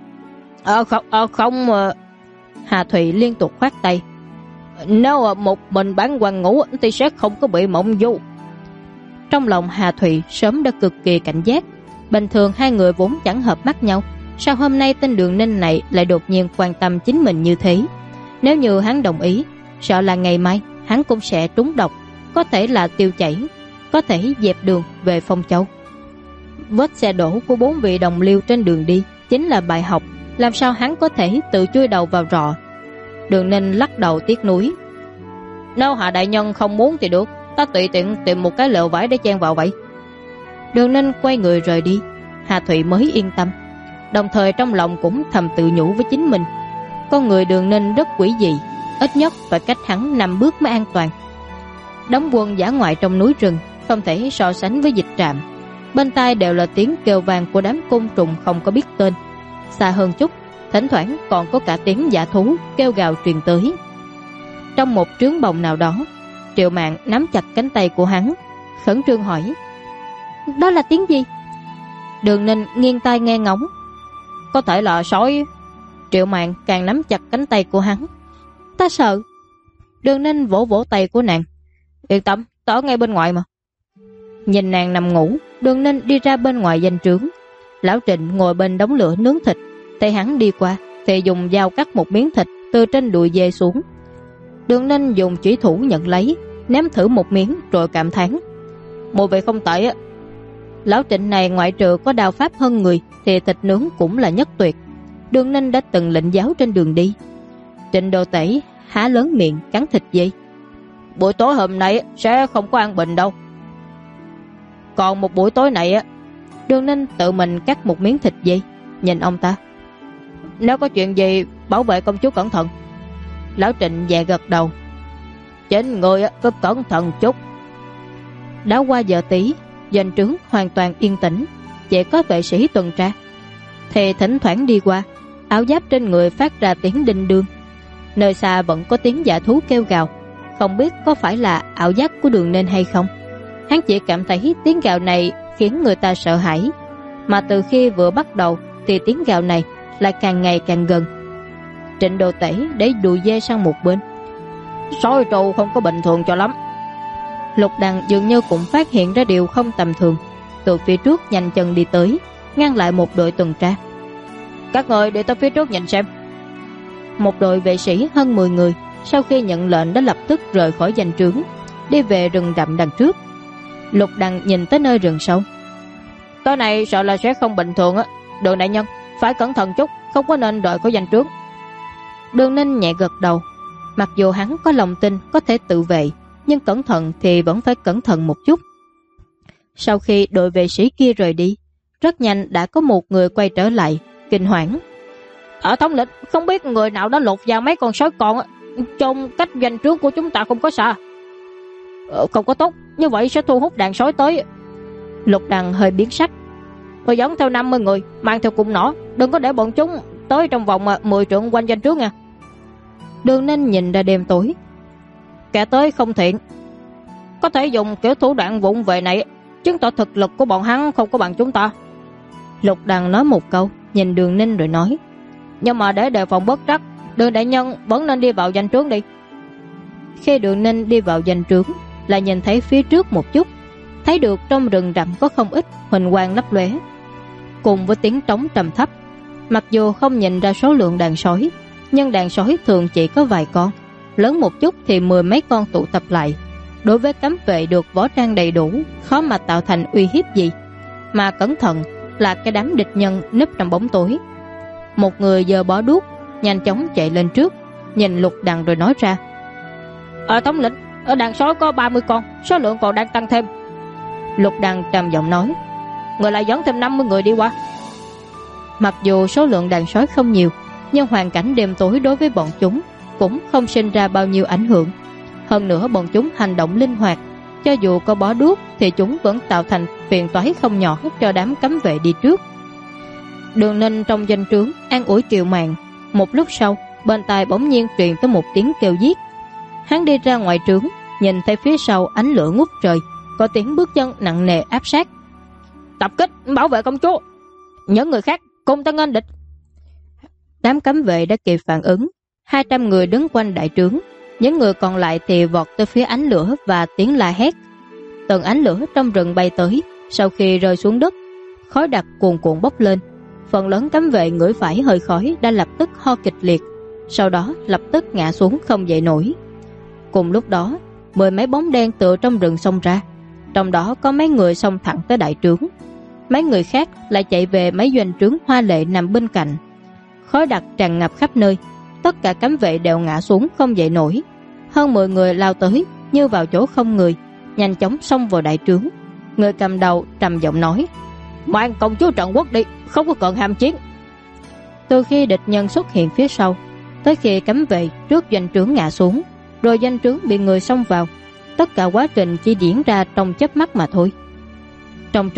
Không. Hà Thụy liên tục khoát tay. Nếu một mình bản quan ngủ thì sẽ không có bị mộng du. Trong lòng Hà Thụy sớm đã cực kỳ cảnh giác. Bình thường hai người vốn chẳng hợp mắt nhau, sao hôm nay tên Đường Ninh này lại đột nhiên quan tâm chính mình như thế? Nếu như hắn đồng ý, sợ là ngày mai hắn cũng sẽ trúng độc, có thể là tiêu chảy, có thể dẹp đường về Phong Châu. Vết xe đổ của 4 vị đồng liêu trên đường đi chính là bài học, làm sao hắn có thể tự chui đầu vào rọ. Đường Ninh lắc đầu tiếc nuối. Nếu Hạ đại nhân không muốn thì được, ta tùy tiện tìm một cái lều vải để chen vào vậy. Đường Ninh quay người rời đi. Hà Thụy mới yên tâm, đồng thời trong lòng cũng thầm tự nhủ với chính mình. Con người Đường Ninh rất quỷ dị, ít nhất phải cách hắn 5 bước mới an toàn. Đóng quân dã ngoại trong núi rừng không thể so sánh với dịch trạm. Bên tai đều là tiếng kêu vang của đám côn trùng không có biết tên. Xa hơn chút, thỉnh thoảng còn có cả tiếng dã thú kêu gào truyền tới. Trong một trướng bồng nào đó, Triệu Mạn nắm chặt cánh tay của hắn, khẩn trương hỏi: "Đó là tiếng gì?" Đường Ninh nghiêng tai nghe ngóng: "Có thể là sói." Triệu Mạn càng nắm chặt cánh tay của hắn: "Ta sợ." Đường Ninh vỗ vỗ tay của nàng: "Yên tâm, ta ở ngay bên ngoài mà." Nhìn nàng nằm ngủ, Đường Ninh đi ra bên ngoài doanh trướng. Lão Trịnh ngồi bên đống lửa nướng thịt, thấy hắn đi qua thì dùng dao cắt một miếng thịt từ trên đùi dê xuống. Đường Ninh dùng chủy thủ nhận lấy, ném thử một miếng rồi cảm thán: "Mùi vị không tệ á." Lão Trịnh này ngoại trừ có đao pháp hơn người thì thịt nướng cũng là nhất tuyệt. Đường Ninh đã từng lĩnh giáo trên đường đi. Trịnh Đồ Tể há lớn miệng cắn thịt dê: "Buổi tối hôm nay sẽ không có ăn bình đâu." Còn một buổi tối này á, Đường Ninh tự mình cắt một miếng thịt dê, nhìn ông ta: "Nếu có chuyện gì bảo vệ công chúa cẩn thận." Lão Trịnh dạ gật đầu: "Chính người cứ cẩn thận chút." Đã qua giờ tí, doanh trướng hoàn toàn yên tĩnh, chỉ có vệ sĩ tuần tra. Thì thỉnh thoảng đi qua, áo giáp trên người phát ra tiếng đinh đương. Nơi xa vẫn có tiếng dã thú kêu gào, không biết có phải là ảo giác của Đường Ninh hay không. Hắn chỉ cảm thấy tiếng gào này khiến người ta sợ hãi, mà từ khi vừa bắt đầu thì tiếng gào này lại càng ngày càng gần. Trịnh Đồ Tể để đùi dê sang một bên: "Sói trâu không có bình thường cho lắm." Lục Đằng dường như cũng phát hiện ra điều không tầm thường, từ phía trước nhanh chân đi tới, ngăn lại một đội tuần tra: "Các người đi tới phía trước nhìn xem." Một đội vệ sĩ hơn 10 người sau khi nhận lệnh đã lập tức rời khỏi doanh trướng, đi về rừng rậm đằng trước. Lục Đằng nhìn tới nơi rừng sâu: "Tối này sợ là sẽ không bình thường á, Đường đại nhân phải cẩn thận chút, không có nên rời khỏi doanh trướng." Đường Ninh nhẹ gật đầu. Mặc dù hắn có lòng tin có thể tự vệ, nhưng cẩn thận thì vẫn phải cẩn thận một chút. Sau khi đội vệ sĩ kia rời đi, rất nhanh đã có một người quay trở lại, kinh hoảng: "Ở thống lĩnh, không biết người nào đã lột vào mấy con sói con, trông cách doanh trướng của chúng ta không có xa." Không có tốt, như vậy sẽ thu hút đàn sói tới." Lục Đằng hơi biến sắc: "Tôi dẫn theo 50 người, mang theo cung nỏ, đừng có để bọn chúng tới trong vòng 10 trượng quanh doanh trướng nha." Đường Ninh nhìn ra đêm tối: "Kẻ tới không thiện, có thể dùng kiểu thủ đoạn vụng về này, chứng tỏ thực lực của bọn hắn không có bằng chúng ta." Lục Đằng nói một câu, nhìn Đường Ninh rồi nói: "Nhưng mà để đề phòng bất trắc, Đường đại nhân vẫn nên đi vào doanh trướng đi." Khi Đường Ninh đi vào doanh trướng, lại nhìn thấy phía trước một chút, thấy được trong rừng rậm có không ít huỳnh quang lấp lóe, cùng với tiếng trống trầm thấp. Mặc dù không nhìn ra số lượng đàn sói, nhưng đàn sói thường chỉ có vài con, lớn một chút thì 10 mấy con tụ tập lại. Đối với cấm vệ được võ trang đầy đủ, khó mà tạo thành uy hiếp gì. Mà cẩn thận là cái đám địch nhân núp trong bóng tối. Một người giơ bó đuốc, nhanh chóng chạy lên trước, nhìn Lục Đằng rồi nói ra: "Ở thống lĩnh, ở đàn sói có 30 con, số lượng còn đang tăng thêm." Lục Đằng trầm giọng nói: "Người lại dẫn thêm 50 người đi qua." Mặc dù số lượng đàn sói không nhiều, nhưng hoàn cảnh đêm tối đối với bọn chúng cũng không sinh ra bao nhiêu ảnh hưởng. Hơn nữa bọn chúng hành động linh hoạt, cho dù có bó đuốc thì chúng vẫn tạo thành phiền toái không nhỏ cho đám cấm vệ đi trước. Đường Ninh trong doanh trướng an ủi Triệu Mạn. Một lúc sau, bên tai bỗng nhiên truyền tới một tiếng kêu giết. Hắn đi ra ngoài trướng, nhìn thấy phía sau ánh lửa ngút trời, có tiếng bước chân nặng nề áp sát: "Tập kích, bảo vệ công chúa!" "Những người khác cùng ta nghênh địch." Đám cấm vệ đã kịp phản ứng, 200 người đứng quanh đại trướng, những người còn lại thì vọt tới phía ánh lửa và tiếng la hét. Từng ánh lửa trong rừng bay tới, sau khi rơi xuống đất, khói đặc cuồn cuộn bốc lên. Phần lớn cấm vệ ngửi phải hơi khói đã lập tức ho kịch liệt, sau đó lập tức ngã xuống không dậy nổi. Cùng lúc đó, 10 mấy bóng đen từ trong rừng xông ra, trong đó có mấy người xông thẳng tới đại trướng, mấy người khác lại chạy về mấy doanh trướng hoa lệ nằm bên cạnh. Khói đặc tràn ngập khắp nơi, tất cả cấm vệ đều ngã xuống không dậy nổi. Hơn 10 người lao tới như vào chỗ không người, nhanh chóng xông vào đại trướng. Người cầm đầu trầm giọng nói: "Mang công chúa Trần Quốc đi, không có cần ham chiến." Từ khi địch nhân xuất hiện phía sau, tới khi cấm vệ trước doanh trướng ngã xuống, rồi doanh trướng bị người xông vào, tất cả quá trình chỉ diễn ra trong chớp mắt mà thôi. Trong trướng,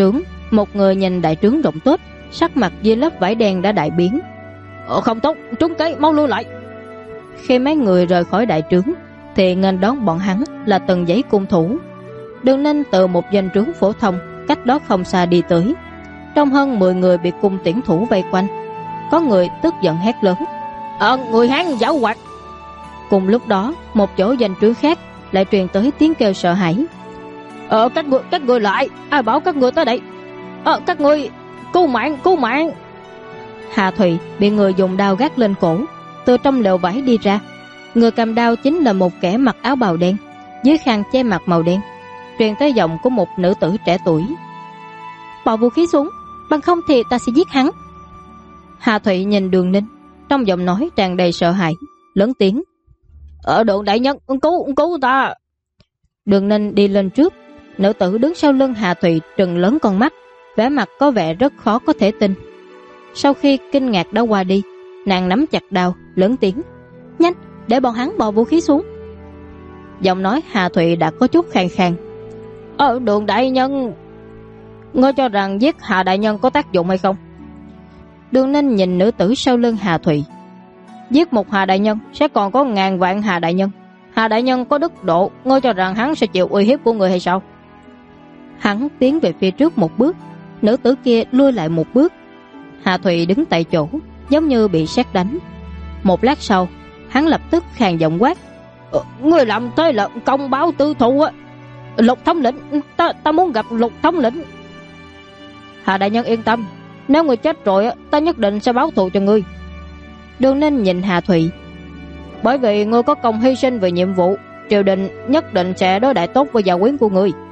Một người nhìn đại trướng rộng tốt, sắc mặt dưới lớp vải đen đã đại biến. Không tốt, trúng kế, mau lui lại. Khi mấy người rời khỏi đại trướng thì nghênh đón bọn hắn là từng giấy cung thủ. Đường Ninh từ một doanh trướng phổ thông cách đó không xa đi tới. Trong hơn 10 người bị cung tiễn thủ vây quanh, có người tức giận hét lớn: người Hán giảo hoạt! Cùng lúc đó, một chỗ doanh trướng khác lại truyền tới tiếng kêu sợ hãi: các người lại, ai bảo các người tới đây? Các người cứu mạng, cứu mạng! Hà Thụy bị người dùng đao gác lên cổ, từ trong lều vải đi ra. Người cầm đao chính là một kẻ mặc áo bào đen, dưới khăn che mặt màu đen, truyền tới giọng của một nữ tử trẻ tuổi: Bỏ vũ khí xuống, bằng không thì ta sẽ giết hắn. Hà Thụy nhìn Đường Ninh, trong giọng nói tràn đầy sợ hãi, lớn tiếng: Đường đại nhân, cứu ta! Đường Ninh đi lên trước, nữ tử đứng sau lưng Hà Thụy trừng lớn con mắt, vẻ mặt có vẻ rất khó có thể tin. Sau khi kinh ngạc đã qua đi, nàng nắm chặt đao, lớn tiếng: Nhanh, để bọn hắn bỏ vũ khí xuống. Giọng nói Hà Thụy đã có chút khàn khàn: Đường đại nhân, ngươi cho rằng giết Hà đại nhân có tác dụng hay không? Đường Ninh nhìn nữ tử sau lưng Hà Thụy: Giết một Hà đại nhân sẽ còn có ngàn vạn Hà đại nhân. Hà đại nhân có đức độ, ngươi cho rằng hắn sẽ chịu uy hiếp của người hay sao? Hắn tiến về phía trước một bước, nữ tử kia lui lại một bước. Hà Thụy đứng tại chỗ, giống như bị sét đánh. Một lát sau, hắn lập tức khàn giọng quát: Ngươi làm thế là công báo tư thù á! Lục thống lĩnh, ta muốn gặp Lục thống lĩnh. Hà đại nhân yên tâm, nếu ngươi chết rồi ta nhất định sẽ báo thù cho ngươi. Đường Ninh nhìn Hà Thụy: Bởi vì ngươi có công hy sinh về nhiệm vụ, triều đình nhất định sẽ đối đãi tốt với gia quyến của ngươi.